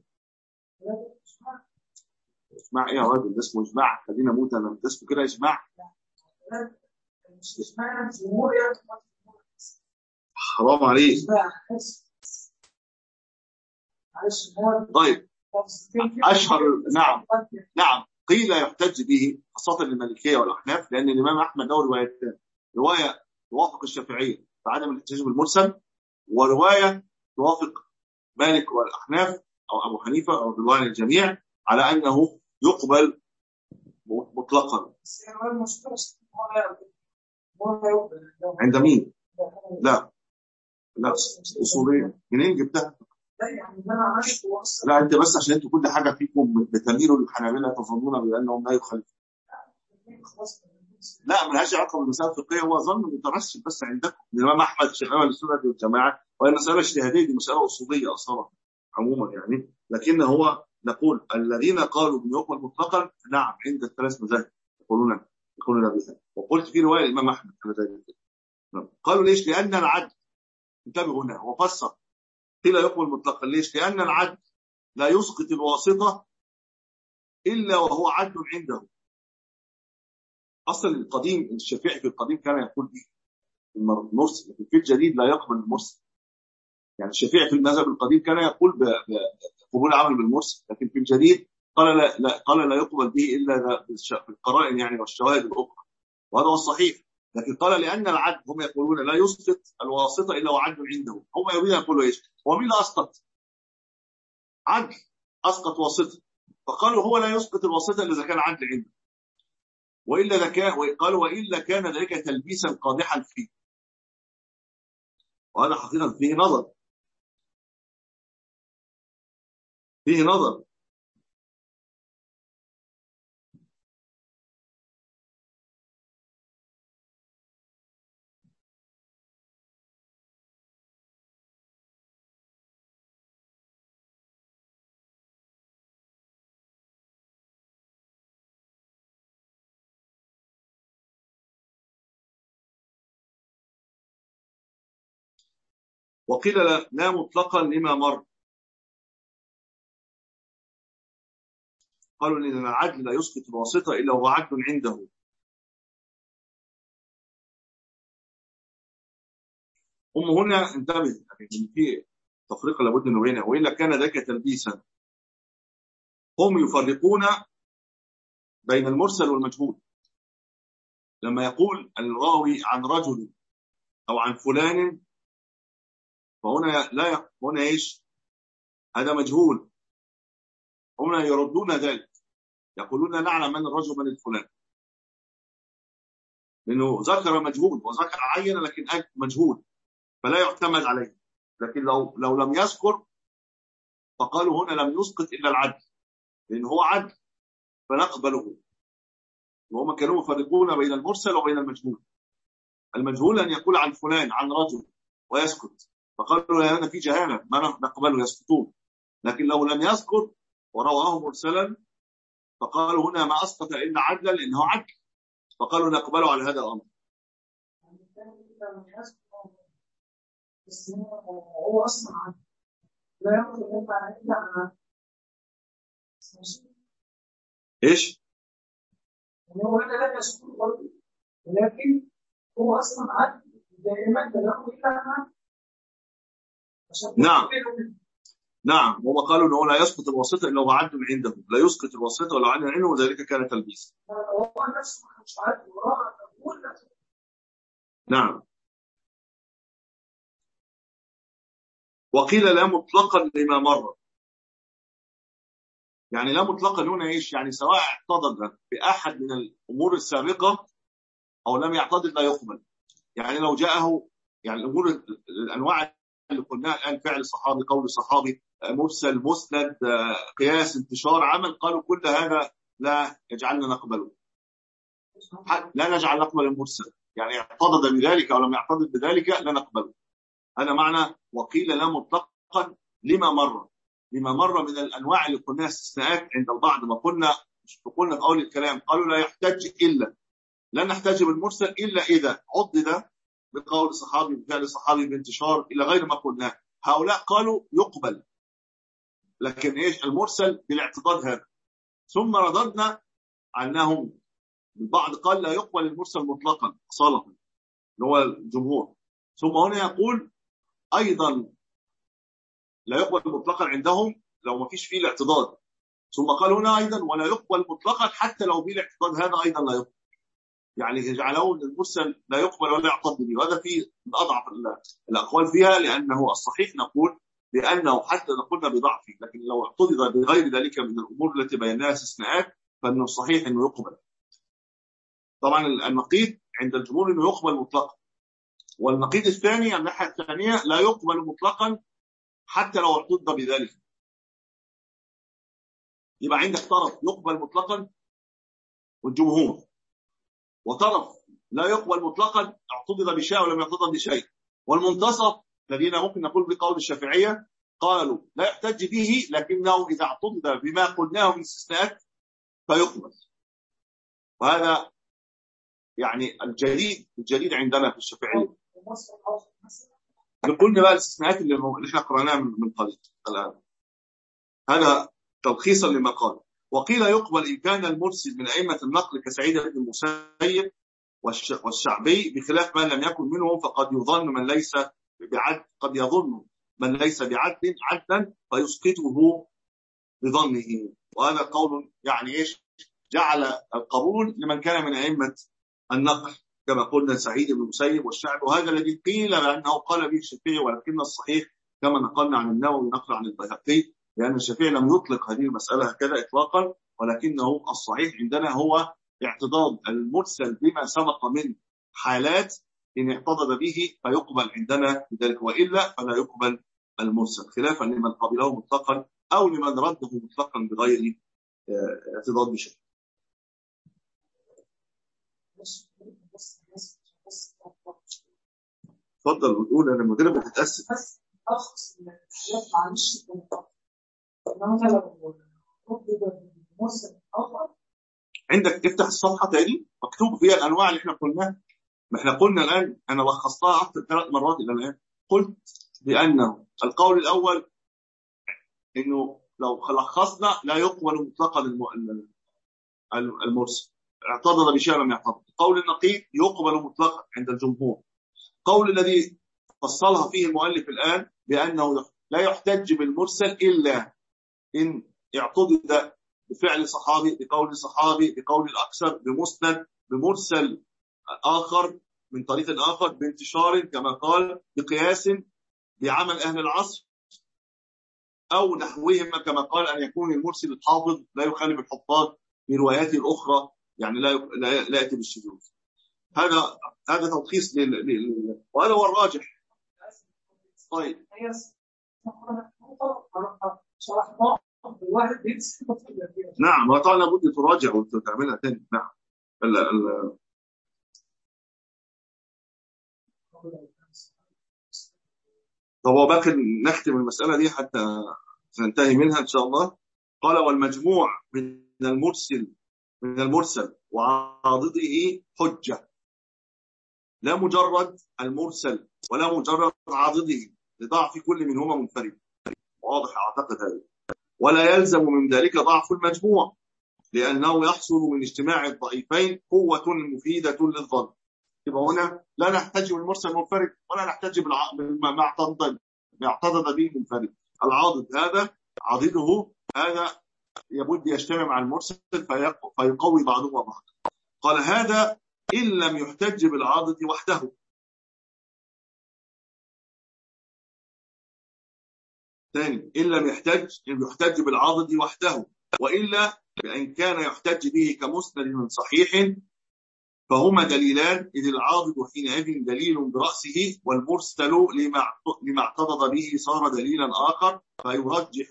اسمع ايه يا راجل، ده اسمه اجماع، خلينا موت انا اسمه كده اجماع. حرام عليك. طيب اشهر نعم نعم قيل يحتج به خاصة المالكية والأحناف، لأن الإمام أحمد له روايتان، رواية توافق الشافعية بعدم الاحتجاج بالمرسل، ورواية توافق مالك والأحناف أو أبو حنيفة أو رضوان الجميع على أنه يقبل مطلقا. عند مين؟ لا لا أصولية. منين جبتها؟ لا أنت بس عشان أنتوا كل حاجة فيكم بتميلوا للحنابلة تظنون بأنهم لا يخالفون. لا ملهاش علاقة بالمسائل الفقهية، هو ظن مترسل بس عندكم الإمام أحمد شيخنا للسنة والجماعة، وهي مسألة اجتهادية، دي مسألة أصولية أصلا عموما يعني. لكن هو نقول الذين قالوا بيقبل مطلقا نعم عند الثلاث مذاهب يقولون يقولون بها. وقلت في رواية الإمام أحمد قالوا ليش؟ لأن العدل، انتبهوا هنا وفسر قيل يقبل مطلقا ليش؟ لأن العدل لا يسقط الواسطة إلا وهو عدل عنده. أصلا القديم الشافعي في القديم كان يقول به المرسل، لكن في الجديد لا يقبل المرسل. يعني الشافعي في المذهب القديم كان يقول بقبول العمل بالمرسل، لكن في الجديد قال لا, لا قال لا يقبل به إلا بالقرائن يعني والشواهد الأخرى، وهذا هو الصحيح. لكن قال لأن العدل هم يقولون لا يسقط الواسطة إلا وعدل عنده. هم يريدون يقولوا إيش؟ ومين اللي أسقط؟ عدل أسقط واسطة، فقالوا هو لا يسقط الواسطة إلا إذا كان عدل عنده، وإلا كان وقالوا وإلا كان ذلك تلبيسا قادحا فيه. وهذا حقيقة فيه نظر فيه نظر وقيل لا مطلقا لما مر. قالوا إن العدل لا يسقط الواسطة إلا هو عدل عنده. هم هنا انتبه يعني في تفرقة لابد من بينها، وإلا كان ذاك تلبيسا. هم يفرقون بين المرسل والمجهول. لما يقول الراوي عن رجل أو عن فلان فهنا لا ي... هنا إيش؟ هذا مجهول. هنا يردون ذلك، يقولون نعلم من الرجل من الفلان، لأنه ذكر مجهول وذكر عين لكن مجهول فلا يعتمد عليه. لكن لو لو لم يذكر فقالوا هنا لم يسقط إلا العدل، لأن هو عدل فنقبله. وهم كانوا يفرقون بين المرسل وبين المجهول. المجهول أن يقول عن فلان عن رجل ويسكت، فقالوا هنا في جهالة ما نقبله، يسكتون. لكن لو لم يذكر ورواه مرسلا فقالوا هنا ما أسقط إلا عدلا لأنه عدل، فقالوا نقبله على هذا الأمر. بس هو اصلا عن لا ياخذ الا الا عن ايش؟ يعني هو هنا لا يشكر برضه، ولكن هو اصلا عن دائما لا ياخذ الا عن. نعم نعم، هم قالوا انه لا يسقط الواسطه الا هو عدل عنده، لا يسقط الواسطه ولا عدل عنده، وذلك كان تلبيسا. هو نفسه مش عارف وراء تقول. نعم. وقيل لا مطلقا لما مر، يعني لا مطلقا هنا ايش؟ يعني سواء اعتضد باحد من الامور السابقه او لم يعتضد لا يقبل. يعني لو جاءه يعني الامور الانواع اللي قلناها الان، فعل صحابي، قول صحابي، مرسل، مسند، قياس، انتشار، عمل، قالوا كل هذا لا يجعلنا نقبله، لا نجعل نقبل المرسل، يعني اعتضد بذلك او لم يعتضد بذلك لا نقبله. هذا معنى وقيل لا مطلقا لما مر. لما مر من الانواع اللي قلناها استثناءات عند البعض، ما قلنا قلنا في اول الكلام قالوا لا يحتج الا، لا نحتاج بالمرسل الا اذا عضد بقول صحابي، بفعل صحابي، بانتشار، الى غير ما قلناه. هؤلاء قالوا يقبل، لكن ايش؟ المرسل بالاعتضاد هذا. ثم رددنا عنهم، البعض قال لا يقبل المرسل مطلقا اصاله، اللي هو الجمهور. ثم هنا يقول ايضا لا يقبل مطلقا عندهم لو ما فيش فيه الاعتضاد. ثم قال هنا ايضا ولا يقبل مطلقا حتى لو فيه الاعتضاد، هذا ايضا لا يقبل، يعني يجعلون المرسل لا يقبل ولا يعتض به. وهذا في اضعف الاقوال فيها، لانه الصحيح نقول بانه حتى قلنا بضعفه، لكن لو اعتضد بغير ذلك من الامور التي بيناها استثناءات فانه الصحيح انه يقبل. طبعا النقيض عند الجمهور انه يقبل مطلقا، والنقيض الثاني الناحيه الثانيه لا يقبل مطلقا حتى لو اعتضد بذلك. يبقى عندك طرف يقبل مطلقا والجمهور، وطرف لا يقبل مطلقا اعتضد بشيء ولم يعتضد بشيء، والمنتصف الذين ممكن نقول بقول الشافعيه قالوا لا يحتج به، لكنه اذا اعتضد بما قلناه من استثناءات فيقبل. وهذا يعني الجديد الجديد عندنا في الشافعيه. قلنا بقى الاستثناءات اللي احنا قرأناها من قبل الان، هذا تلخيصا لما قال. وقيل يقبل إن كان المرسل من أئمة النقل كسعيد بن المسيب والشعبي، بخلاف من لم يكن منهم، فقد يظن من ليس بعد قد يظن من ليس بعدل عدلا فيسقطه بظنه. وهذا قول يعني ايش؟ جعل القبول لمن كان من أئمة النقل كما قلنا سعيد بن المسيب والشعبي، وهذا الذي قيل بأنه قال به الشافعي، ولكن الصحيح كما نقلنا عن النووي نقل عن البيهقي، لأن الشافعي لم يطلق هذه المسألة هكذا إطلاقا، ولكنه الصحيح عندنا هو اعتضاد المرسل بما سبق من حالات، إن اعتضد به فيقبل عندنا بذلك، وإلا فلا يقبل المرسل، خلافا لمن قبله مطلقا أو لمن رده مطلقا بغير اعتضاد بشيء. تفضل وتقول، أنا المدينة بتتأسف. بس أخص الحاجات معلش إنما لو رد بمرسل آخر عندك افتح الصفحة تاني مكتوب فيها الأنواع اللي احنا قلناها. ما احنا قلنا الآن، أنا لخصتها أكثر ثلاث مرات إلى الآن. قلت بأنه القول الأول إنه لو لخصنا لا يقبل مطلقا المرسل، اعتضد بشيء لم يعتضد. قول النقيض يقبل مطلقا عند الجمهور. قول الذي فصلها فيه المؤلف الآن بأنه لا يحتج بالمرسل إلا إن اعتضد بفعل صحابي، بقول صحابي، بقول الأكثر، بمسند، بمرسل آخر من طريق آخر، بانتشار كما قال، بقياس، بعمل أهل العصر أو نحوهما كما قال، أن يكون المرسل الحافظ لا يخالف الحفاظ برواياته الأخرى، يعني لا لا يأتي بالشذوذ. هذا هذا تلخيص لل... لل... وهذا هو الراجح. طيب نعم، وطبعا لابد تراجع وتعملها تاني. نعم. ال ال طب باقي نختم المسألة دي حتى ننتهي منها إن شاء الله. قال والمجموع من المرسل من المرسل وعاضده حجة. لا مجرد المرسل ولا مجرد عاضده لضعف كل منهما منفرد. واضح أعتقد هذا. ولا يلزم من ذلك ضعف المجموع، لأنه يحصل من اجتماع الضعيفين قوة مفيدة للظن. يبقى هنا لا نحتاج بالمرسل منفرد ولا نحتاج بما اعتضد به منفرد. العاضد هذا عاضده هذا يبد يجتمع مع المرسل فيقوي بعضه بعضا. قال هذا إن لم يحتج بالعاضد وحده. ثاني، إن لم يحتج إن يحتج بالعاضد وحده، وإلا فإن كان يحتج به كمسند صحيح فهما دليلان، إذ العاضد حينئذ دليل برأسه، والمرسل لما اعتضد به صار دليلا آخر فيرجح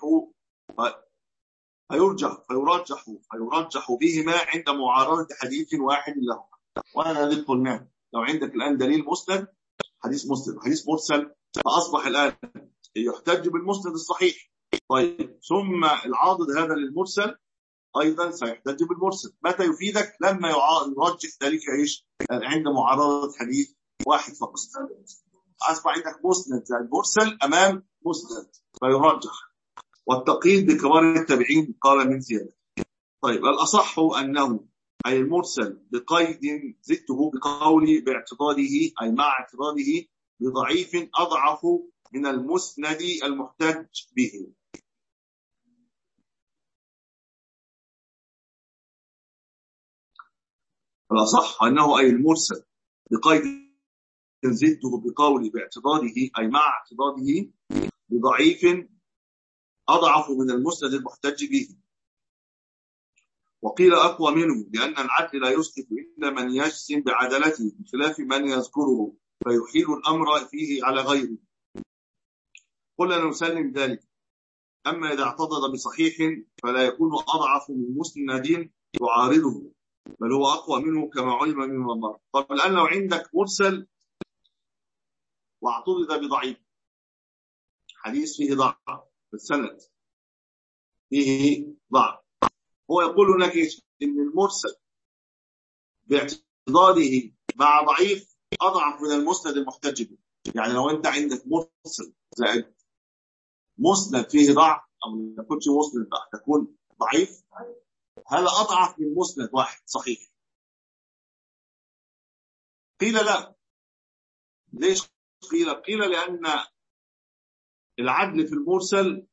فيرجح فيرجح فيرجح بهما عند معارضة حديث واحد له. وأنا ذي قلنا لو عندك الآن دليل مسند، حديث مسند حديث مرسل، فأصبح الآن يحتج بالمسند الصحيح. طيب ثم العاضد هذا للمرسل أيضا سيحتج بالمرسل. متى يفيدك؟ لما يرجح ذلك إيش؟ عند معارضة حديث واحد فقط. أصبح عندك مسند زي المرسل أمام مسند فيرجح. والتقييد بكبار التابعين قال من زيادة. طيب الأصح أنه أي المرسل بقيد زدته بقولي باعتضاده، أي مع اعتضاده بضعيف أضعف من المسند المحتج به. الأصح أنه أي المرسل بقيد زدته بقولي باعتضاده، أي مع اعتضاده بضعيف أضعف من المسند المحتج به. وقيل أقوى منه، لأن العدل لا يسقط إلا من يجزم بعدالته بخلاف من يذكره فيحيل الأمر فيه على غيره. قلنا نسلم ذلك. أما إذا اعتضد بصحيح فلا يكون أضعف من مسند يعارضه، بل هو أقوى منه كما علم من مر. طب الآن لو عندك مرسل واعتضد بضعيف، حديث فيه ضعف في السند، فيه ضعف، هو يقول لك إن المرسل باعتضاده مع ضعيف أضعف من المسند المحتج به. يعني لو أنت عندك مرسل زائد مسند فيه ضعف، أو ما يكونش مسند بقى تكون ضعيف، هل أضعف من مسند واحد صحيح؟ قيل لا. ليش قيل؟ قيل لأن العدل في المرسل،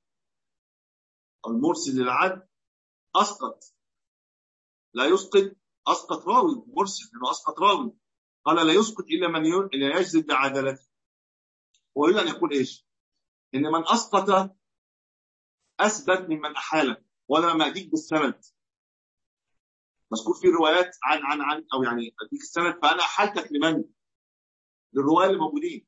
المرسل للعدل أسقط، لا يسقط، أسقط راوي مرسل إنه أسقط راوي. قال لا يسقط إلا من يجزم بعدالته. ويريد أن يقول إيش؟ إن من أسقط أثبت ممن أحاله. ولا ما أديك بالسند مذكور في روايات عن عن عن أو يعني أديك السند فأنا أحالتك لمن؟ للرواية اللي موجودين.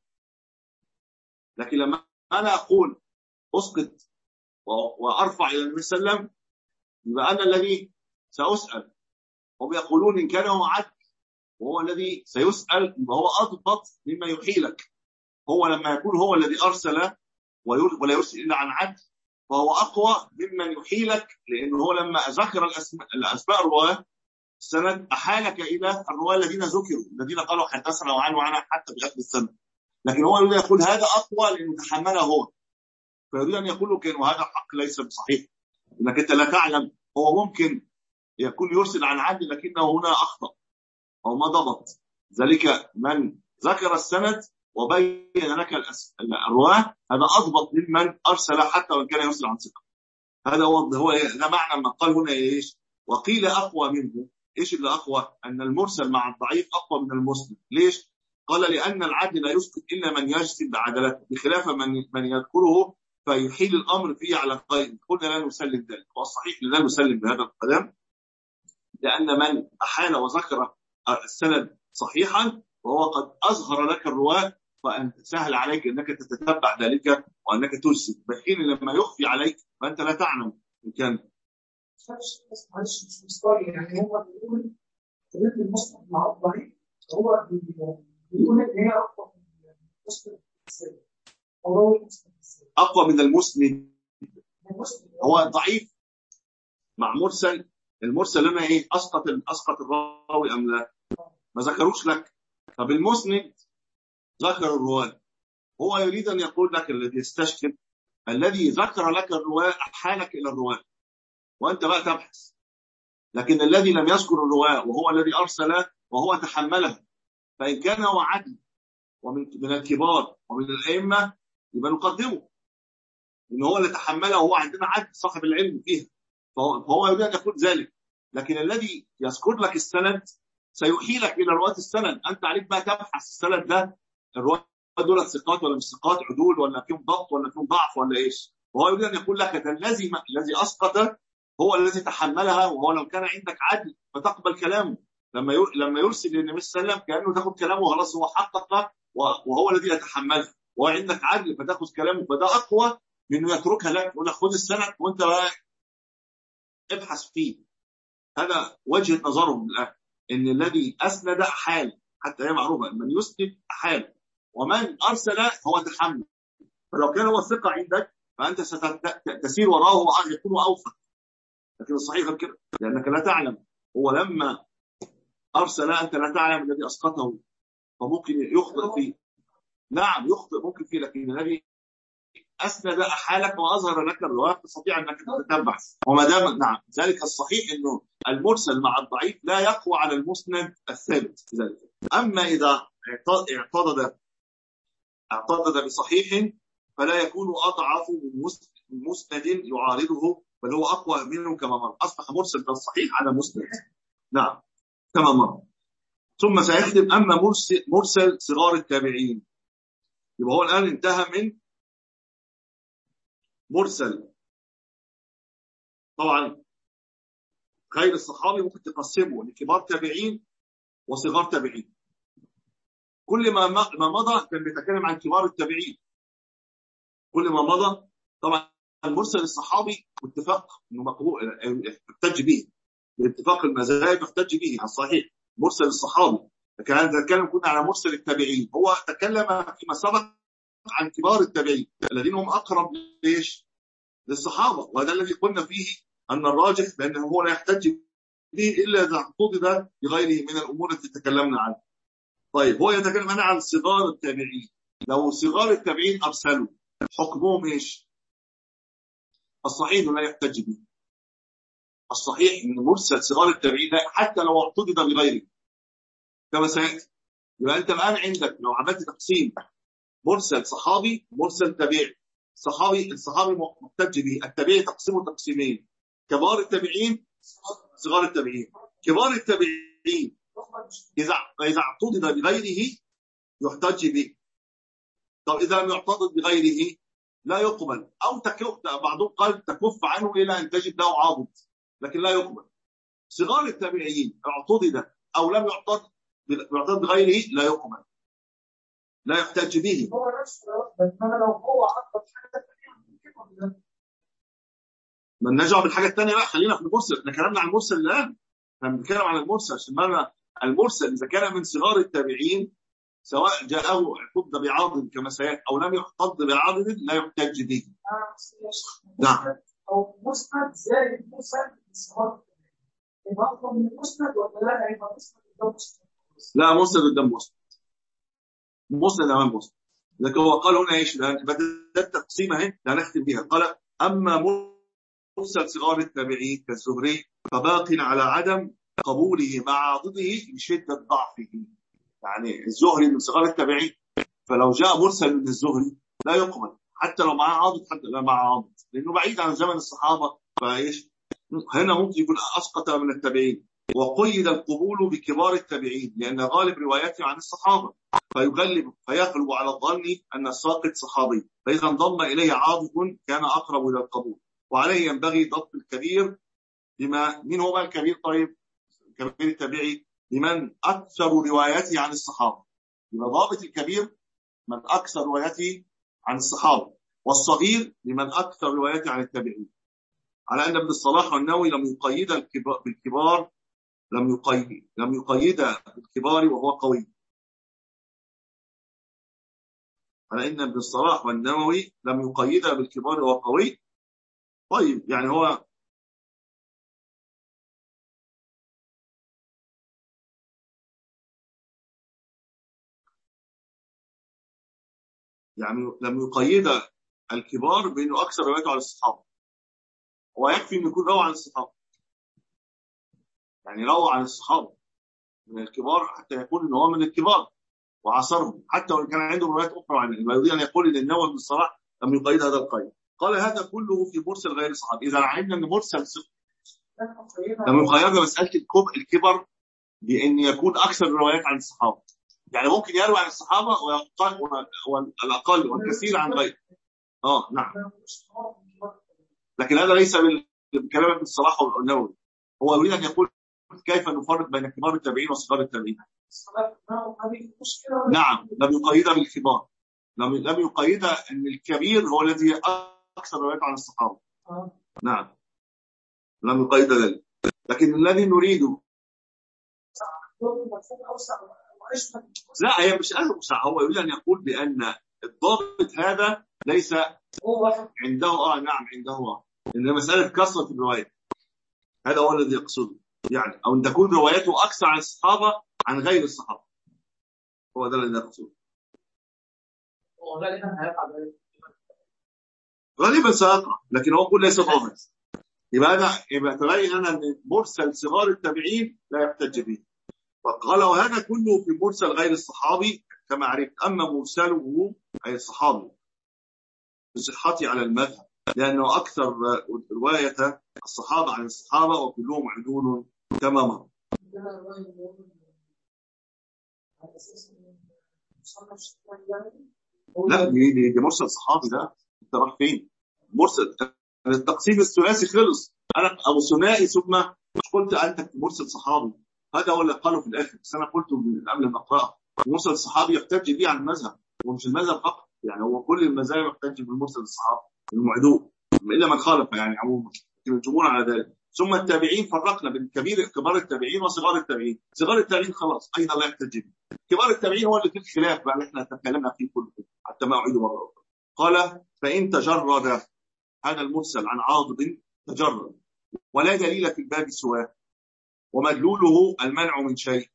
لكن لما أنا أقول أسقط وأرفع إلى النبي صلى الله عليه وسلم يبقى أنا الذي سأسأل. هم يقولون إن كان هو عدل وهو الذي سيسأل يبقى هو أضبط مما يحيلك. هو لما يكون هو الذي أرسل ولا يرسل إلا عن عدل فهو أقوى ممن يحيلك، لأنه هو لما ذكر الأسماء الرواة السند أحالك إلى الرواة الذين ذكروا، الذين قالوا حدثنا وعنه وعنه حتى بأخذ السند. لكن هو يريد يقول هذا أقوى لأنه تحمله هو، فيريد أن يقول لك إنه هذا حق ليس بصحيح، إنك أنت لا تعلم. هو ممكن يكون يرسل عن عدل لكنه هنا أخطأ أو ما ضبط ذلك. من ذكر السند وبين لك الرواه هذا أضبط ممن أرسل حتى وإن كان يرسل عن ثقة. هذا هو هو ده معنى ما قال هنا إيش؟ وقيل أقوى منه. إيش اللي أقوى؟ أن المرسل مع الضعيف أقوى من المسند. ليش؟ قال لأن العدل لا يسقط إلا من يجزم بعدالته بخلاف من من يذكره فيحيل الأمر فيه على غيره. قلنا لا نسلم ذلك، والصحيح لا نسلم بهذا الكلام، لأن من أحال وذكر السند صحيحا وهو قد أظهر لك الرواة فأنت سهل عليك أنك تتتبع ذلك وأنك تجزم، بحين لما يخفي عليك فأنت لا تعلم إن كان. معلش مش مستوعب. يعني هو بيقول تبدل المسند مع الضعيف، هو بيقول ان هي اقوى من المسند السيء، او اقوى من المسند. هو ضعيف مع مرسل. المرسل هنا ايه؟ اسقط اسقط الراوي ام لا؟ ما ذكروش لك. طب المسند ذكر الرواة، هو يريد أن يقول لك الذي يستشكل الذي ذكر لك الرواة أحالك إلى الرواة وأنت بقى تبحث، لكن الذي لم يذكر الرواة وهو الذي أرسل وهو تحملها، فإن كان هو عدل ومن من الكبار ومن الأئمة يبقى نقدمه، إن هو اللي تحمله وهو عندنا عدل صاحب العلم فيها، فهو يريد أن يقول ذلك. لكن الذي يذكر لك السند سيحيلك إلى رواة السند، أنت عليك بقى تبحث السند ده الرواة دول ثقات ولا مش ثقات، عدول ولا فيهم ضبط ولا فيهم ضعف ولا إيش. وهو يريد أن يقول لك ده الذي الذي أسقط هو الذي تحملها، وهو لو كان عندك عدل فتقبل كلامه. لما لما يرسل للنبي صلى الله عليه وسلم كأنه تاخذ كلامه وخلاص هو حقق وهو الذي يتحملها، وهو عندك عدل فتاخذ كلامه، فده أقوى من انه يتركها لك يقول لك خذ السند وانت بقى ابحث فيه. هذا وجهة نظرهم الآن، ان الذي اسند حال، حتى هي معروفه من يسند حال ومن ارسل هو تحمل. فلو كان هو ثقه عندك فانت ستسير وراه ويكون اوفق، لكن الصحيح غير كده، لانك لا تعلم هو لما ارسل انت لا تعلم الذي اسقطه، فممكن يخطئ فيه. نعم يخطئ ممكن فيه، لكن الذي أسند أحالك وأظهر لك الرواية تستطيع أنك تتبع. وما دام نعم ذلك الصحيح أنه المرسل مع الضعيف لا يقوى على المسند الثابت ذلك. أما إذا اعتضد اعتضد بصحيح فلا يكون أضعف من مسند يعارضه، بل هو أقوى منه كما مر. أصبح مرسل بالصحيح على مسند نعم كما مر. ثم سيختم أما مرسل, مرسل صغار التابعين، يبقى هو الآن انتهى من مرسل. طبعا غير الصحابي ممكن تقسمه لكبار تابعين وصغار تابعين. كل ما ما مضى كان بيتكلم عن كبار التابعين، كل ما مضى. طبعا المرسل الصحابي اتفاق انه مقبول يحتج به باتفاق المذاهب، يحتج به على الصحيح مرسل الصحابي. لكن انا نتكلم كنا على مرسل التابعين، هو تكلم فيما سبق عن كبار التابعين الذين هم اقرب ليش للصحابه، وهذا الذي قلنا فيه ان الراجح بانه هو لا يحتج به الا اذا اعتضد بغيره من الامور التي تكلمنا عنها. طيب هو يتكلم هنا عن صغار التابعين، لو صغار التابعين ارسلوا حكمهم ايش؟ الصحيح لا يحتج به. الصحيح ان مرسل صغار التابعين حتى لو اعتضد بغيره كما سياتي. يبقى انت الان عندك لو عملت تقسيم مرسل صحابي مرسل تابعي، صحابي الصحابي محتج به، التابعي تقسيمه تقسيمين، كبار التابعين صغار التابعين. كبار التابعين اذا اذا اعتضد بغيره يحتج به. طب اذا لم يعتضد بغيره لا يقبل، او تكف، بعضهم قال تكف عنه الى ان تجد له عاضد، لكن لا يقبل. صغار التابعين اعتضد او لم يعتضد يعتضد بغيره لا يقبل، لا يحتج به. هو نفسه لو هو عقد حاجه ثانيه من نرجع بالحاجه الثانيه بقى، خلينا في المرسل. احنا كلامنا عن المرسل الان، احنا بنتكلم عن المرسل عشان ما المرسل اذا كان من صغار التابعين سواء جاءه اعتضد بعاضد كما سياتي او لم يعتضد بعاضد لا يحتج به. نعم. او مسند زائد مسند صغار يبقى اقوى من المسند ولا لا؟ يبقى مسند قدام مسند. لا مسند قدام مسند، مسند امام مسند. لكن هو قال هنا ايش؟ بدأت التقسيم اهي هنختم بها. قال اما مرسل صغار التابعين كالزهري فباق على عدم قبوله مع عاضده لشده ضعفه. يعني الزهري من صغار التابعين، فلو جاء مرسل من الزهري لا يقبل حتى لو معاه عاضد، حتى لا معاه عاضد لانه بعيد عن زمن الصحابه. فايش هنا ممكن يكون اسقط من التابعين. وقيد القبول بكبار التابعين لان غالب رواياته عن الصحابه، فيغلب فيغلب على الظن ان الساقط صحابي، فاذا انضم اليه عاضد كان اقرب الى القبول. وعليه ينبغي ضبط الكبير بما مين هو الكبير؟ طيب كبير التابعي لمن اكثر رواياته عن الصحابه، يبقى ضابط الكبير من اكثر رواياته عن الصحابه، والصغير لمن اكثر رواياته عن التابعين. على ان ابن الصلاح والنووي لم يقيد بالكبار لم يقيد لم يقيد بالكبار وهو قوي. على ان ابن الصلاح والنووي لم يقيدها بالكبار وهو قوي. طيب يعني هو يعني لم يقيد الكبار بأنه أكثر روايته على الصحابة، ويكفي أن يكون روى عن الصحابة، يعني روى عن الصحابة من الكبار حتى يكون أنه هو من الكبار وعصرهم، حتى وإن كان عنده روايات أخرى عنه. ما يريد أن يقول أن النووي بن الصلاح لم يقيد هذا القيد. قال هذا كله في مرسل غير الصحابي. إذا علمنا أن مرسل صدق لم يقيد مسألة الكبر بأن يكون أكثر الروايات عن الصحابة، يعني ممكن يروي عن الصحابة والأقل والكثير عن غيره. آه نعم، لكن هذا ليس بالكلام ابن الصلاح والنووي. هو يريد أن يقول كيف نفرق بين كبار التابعين وصغار التابعين. نعم، لم يقيدها بالكبار، لم لم يقيدها أن الكبير هو الذي أكثر روايات عن الصحابة. نعم، لم يقيد ذلك. لكن الذي نريده لا، هي مش أوسع. هو يريد أن يقول بأن الضابط هذا ليس عنده آه نعم عنده آه إن مسألة كثرة الروايات، هذا هو الذي يقصده، يعني أو أن تكون روايته أكثر عن الصحابة عن غير الصحابة، هو ده الذي يقصده. غالبا سيقع، لكن هو يقول ليس ضابط. يبقى أنا يبقى تبين أنا أن مرسل صغار التابعين لا يحتج به. وقال وهذا كله في مرسل غير الصحابي كما عرفت. أما مرسله أي الصحابي بصحته على المذهب، لأنه أكثر رواية الصحابة عن الصحابة وكلهم عدول كما مر. لا، دي, دي مرسل صحابي. ده انت راح فين؟ مرسل التقسيم الثلاثي خلص. أنا أبو ثنائي ثم قلت أنت مرسل صحابي، هذا هو اللي قاله في الآخر، بس أنا قلته قبل ما أقرأه. المرسل الصحابي يحتج به عن المذهب، ومش المذهب فقط، يعني هو كل المذاهب يحتج بالمرسل الصحابي المعدول إلا من خالف يعني عموما، لكن الجمهور على ذلك. ثم التابعين فرقنا بين كبير كبار التابعين وصغار التابعين. صغار التابعين خلاص أيضا لا يحتج به. كبار التابعين هو اللي في الخلاف بقى اللي احنا تكلمنا فيه كله حتى ما أعيده مرة أخرى. قال فإن تجرد هذا المرسل عن عاضد تجرد ولا دليل في الباب سواه ومدلوله المنع من شيء،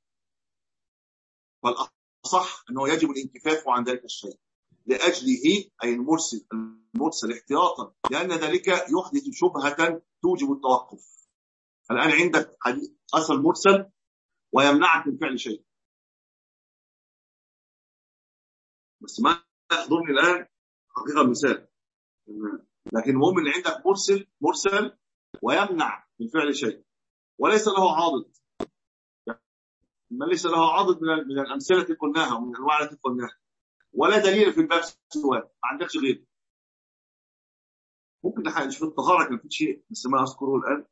فالأصح أنه يجب الانكفاف عن ذلك الشيء لأجله أي المرسل المرسل احتياطا، لأن ذلك يحدث شبهة توجب التوقف. الآن عندك أصل مرسل ويمنعك من فعل شيء، بس ما يحضرني الآن حقيقة المثال، لكن المهم أن عندك مرسل مرسل ويمنع من فعل شيء وليس له عاضد. ما ليس له عاضد من الأمثلة التي قلناها ومن الأنواع التي قلناها، ولا دليل في الباب سواه، ما عندكش غير. ممكن نحاول في الطهارة كان في شيء بس ما أذكره الآن.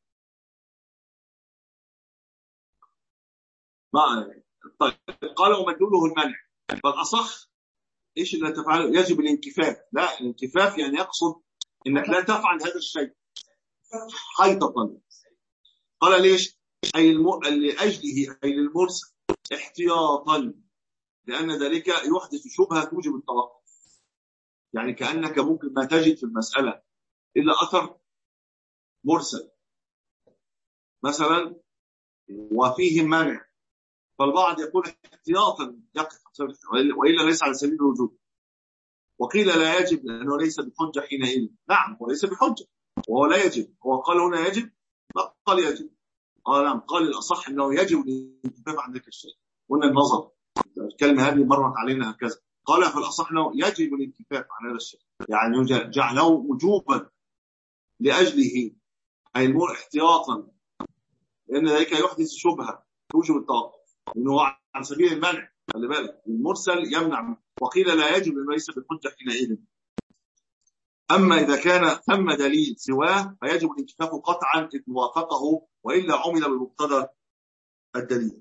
ما طيب قال ومدلوله المنع، فالأصح إيش اللي تفعله؟ يجب الانكفاف. لا، الانكفاف يعني يقصد إنك لا تفعل هذا الشيء حيطة. قال ليش؟ أي الم... لأجله أي للمرسل احتياطا، لأن ذلك يحدث شبهة توجب التوقف. يعني كأنك ممكن ما تجد في المسألة إلا أثر مرسل مثلا وفيه منع، فالبعض يقول احتياطا يقف وإلا ليس على سبيل الوجوب. وقيل لا يجب لأنه ليس بحجة حينئذ. نعم، هو ليس بحجة وهو لا يجب. هو قال هنا يجب، لا قال يجب. قال نعم، قال الأصح أنه يجب الانكفاف عن ذلك الشيء. قلنا النظر الكلمة هذه مرت علينا هكذا. قال فالأصح أنه يجب الانكفاف عن هذا الشيء، يعني جعله وجوبا لأجله أي المر احتياطا، لأن ذلك يحدث شبهة توجب التوقف، إنه عن سبيل المنع. خلي بالك المرسل يمنع. وقيل لا يجب لأنه ليس بالحجة حينئذ. أما إذا كان ثم دليل سواه فيجب الانكفاف قطعا إذ وافقه، وإلا عمل بمقتضى الدليل.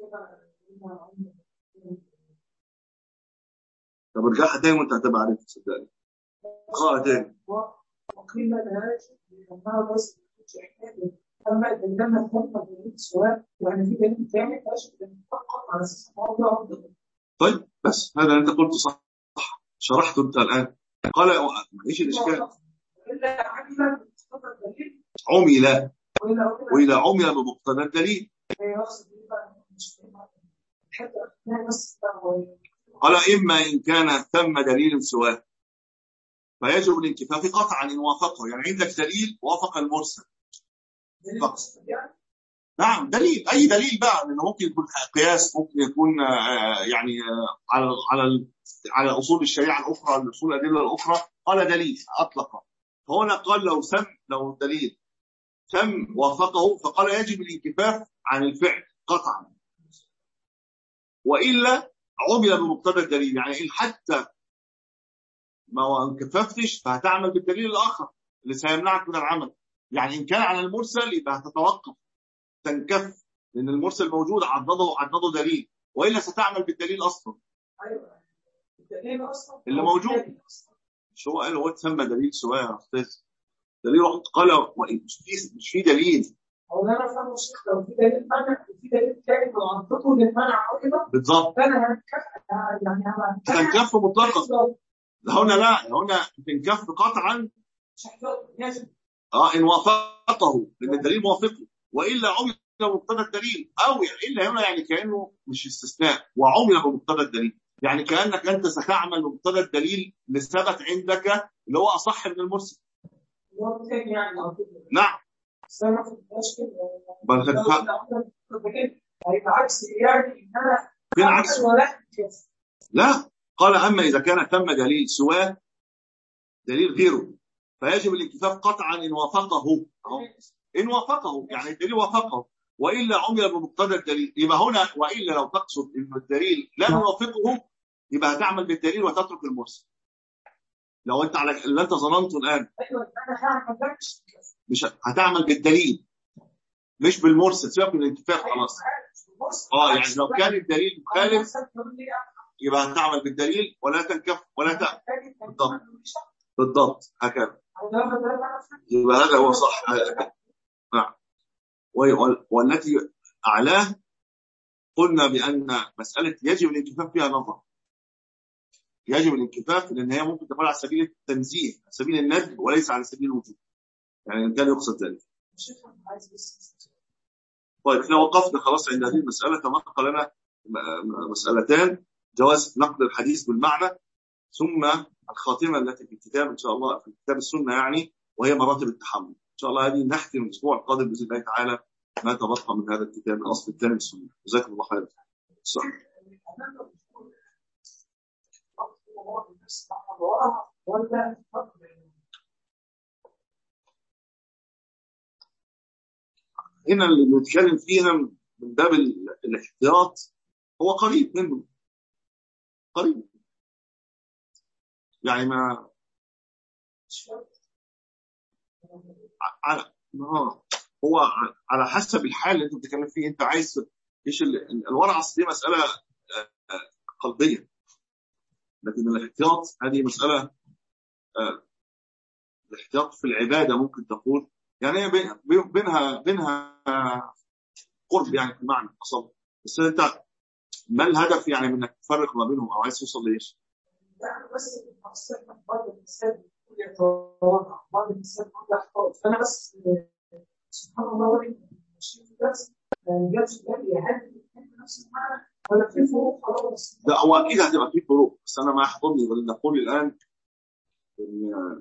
طب ارجعها تاني وانت هتبقى عارف صدقني. اقراها تاني. وقيل لا يجب لأنها بس أما إذا لم يكن دليل سواه يعني في دليل ثاني فيجب أن يتفقد على أساس الموضوع. طيب بس هذا انت قلت صح، شرحته انت الآن. قال ايش الاشكال؟ إلا عمل بمقتضى الدليل، عمل وإذا عمل بمقتضى الدليل. قال إما إن كان ثم دليل سواه فيجب الانكفاف قطعا إن وافقه. يعني عندك دليل وافق المرسل فقط. نعم دليل، أي دليل بقى، لأنه ممكن يكون قياس، ممكن يكون يعني على على على أصول الشريعة الأخرى، الأصول الأدلة الأخرى، قال دليل أطلق. فهنا قال لو ثم لو الدليل ثم وافقه فقال يجب الانكفاف عن الفعل قطعا، وإلا عمل بمقتضى الدليل. يعني إن حتى ما انكففتش فهتعمل بالدليل الآخر اللي سيمنعك من العمل. يعني إن كان على المرسل يبقى هتتوقف تنكف، لأن المرسل موجود عضده عضده دليل، وإلا ستعمل بالدليل أصلا. ايوه الدليل اصلا اللي موجود. شو هو قال؟ هو تسمى دليل سواء يا أستاذ؟ دليل واحد قال مش في مش في دليل. هو انا فاهم يا شيخ، لو في دليل منع وفي دليل تاني منطقه للمنع او كده بالظبط، فانا هنكفر يعني هتنكف مطلقا. هنا لا، هنا تنكف قطعا مش هحتاج لازم اه ان وافقه، لان الدليل موافقه، والا عمل بمقتضى الدليل، او الا هنا يعني كانه مش استثناء، وعمل بمقتضى الدليل، يعني كانك انت ستعمل بمقتضى الدليل اللي ثبت عندك اللي هو اصح من المرسل. هو تاني يعني او كده. نعم بس انا ما فهمتش كده. بل هتفهم هيبقى عكس يعني ان انا فين عكس؟ ولا لا، قال اما اذا كان ثم دليل سواه دليل غيره فيجب الانكفاف قطعا ان وافقه. ان وافقه يعني الدليل وافقه، والا عمل بمقتضى الدليل. يبقى هنا والا لو تقصد ان الدليل لم يوافقه يبقى هتعمل بالدليل وتترك المرسل. لو انت على اللي انت ظننته الان ايوه انا هعمل مش هتعمل بالدليل مش بالمرسل، سيبك من الانكفاف خلاص. اه يعني لو كان الدليل مخالف يبقى هتعمل بالدليل ولا تنكف ولا تعمل. بالضبط بالضبط هكذا. يبقى هذا هو صح. نعم. والتي أعلاه قلنا بأن مسألة يجب الانكفاف فيها نظر. يجب الانكفاف لأن هي ممكن تكون على سبيل التنزيه، على سبيل الندب، وليس على سبيل الوجوب. يعني إن كان يقصد ذلك. طيب احنا وقفنا خلاص عند هذه المسألة. تبقى لنا مسألتان: جواز نقل الحديث بالمعنى، ثم الخاتمة التي في الكتاب إن شاء الله في كتاب السنة يعني، وهي مراتب التحمل. إن شاء الله هذه نختم الأسبوع القادم بإذن الله تعالى ما تبقى من هذا الكتاب الأصل الثاني السنة. جزاكم الله خيرا. صح. هنا اللي بنتكلم فيها من باب الاحتياط هو قريب منه، قريب يعني ما على ما هو على حسب الحال اللي انت بتتكلم فيه. انت عايز ايش الورع؟ اصل دي مساله قلبيه، لكن الاحتياط هذه مساله الاحتياط في العباده ممكن تقول يعني بينها بينها قرب يعني في المعنى اصلا. بس انت ما الهدف يعني من انك تفرق ما بينهم او عايز توصل لايش؟ يعني بس بعض الانسان بعض الانسان فانا بس سبحان الله بس جالس يعني نفس المعنى ولا في فروق خلاص؟ لا هو اكيد هتبقى في فروق، بس انا ما يحضرني بل نقول الان ان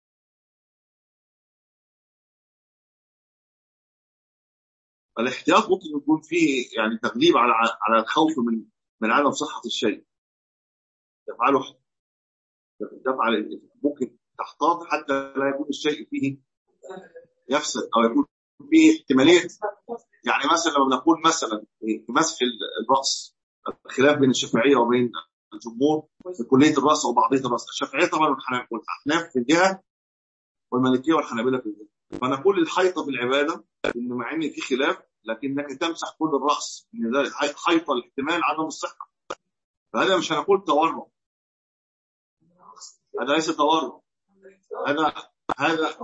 الاحتياط ممكن يكون فيه يعني تغليب على على الخوف من من عدم صحه الشيء. تفعله تفعل ممكن تحتاط حتى لا يكون الشيء فيه يفسد او يكون فيه احتماليه. يعني مثلا لما نقول مثلا في مسح الراس، الخلاف بين الشافعيه وبين الجمهور في كليه الراس وبعضيه الراس. الشافعيه طبعا والاحناف في الجهه والمالكيه والحنابله في الجهه. فنقول الحيطه في العباده ان مع ان في خلاف لكنك تمسح كل الراس، ان ذلك حيطه الاحتمال عدم الصحه. فهذا مش هنقول تورع، هذا ليس تورع، هذا هذا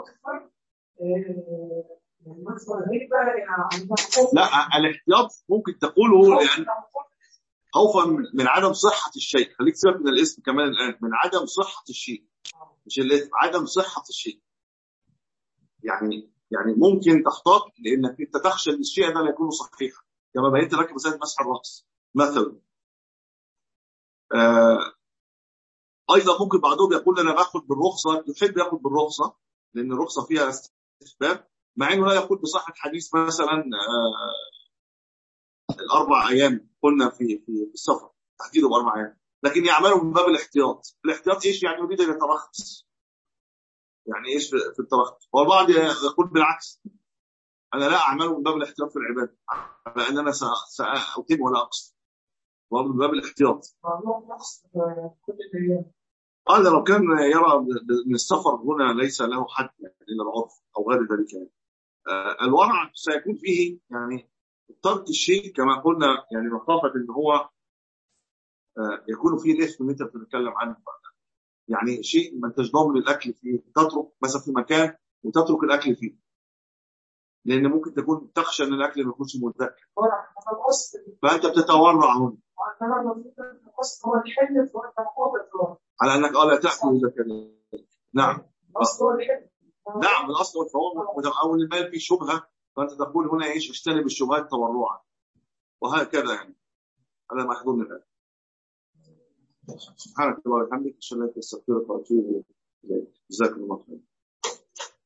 لا الاحتياط ممكن تقوله لان خوفا من عدم صحه الشيء. خليك سيبك من الاسم كمان الان، من عدم صحه الشيء، مش الاسم، عدم صحه الشيء. يعني يعني ممكن تحتاط لانك انت تخشى ان الشيء ده لا يكون صحيحا، كما بينت لك مساله مسح الراس مثلا. آه ايضا ممكن بعضهم يقول انا باخد بالرخصه، يحب ياخد بالرخصه لان الرخصه فيها استحباب، مع انه لا يقول بصحه حديث مثلا آه الاربع ايام قلنا في في السفر تحديده باربع ايام، لكن يعملوا من باب الاحتياط. الاحتياط ايش يعني؟ يريد ان يترخص. يعني ايش في الترخص؟ والبعض يقول بالعكس، انا لا اعمله من باب الاحتياط في العباده، على ان انا ساقيم ولا اقصد، من باب الاحتياط. قال لو كان يرى من السفر هنا ليس له حد يعني الا العرف او غير ذلك يعني. آه الورع سيكون فيه يعني ترك الشيء كما قلنا، يعني مخافه ان هو آه يكون فيه الاثم اللي انت بتتكلم عنه. يعني شيء ما انتش ضامن الاكل فيه، تترك مثلا في مكان وتترك الاكل فيه، لان ممكن تكون تخشى ان الاكل ما يكونش متذكر، فانت بتتورع هنا على انك اه لا تاكل اذا كان. نعم نعم الاصل والفوائد، او المال فيه شبهه، فانت تقول هنا ايش؟ اجتنب الشبهات تورعا، وهكذا يعني. هذا ما يحضرني الان. سبحانك اللهم وبحمدك اشهد ان لا اله الا انت استغفرك واتوب اليك. جزاكم الله خير.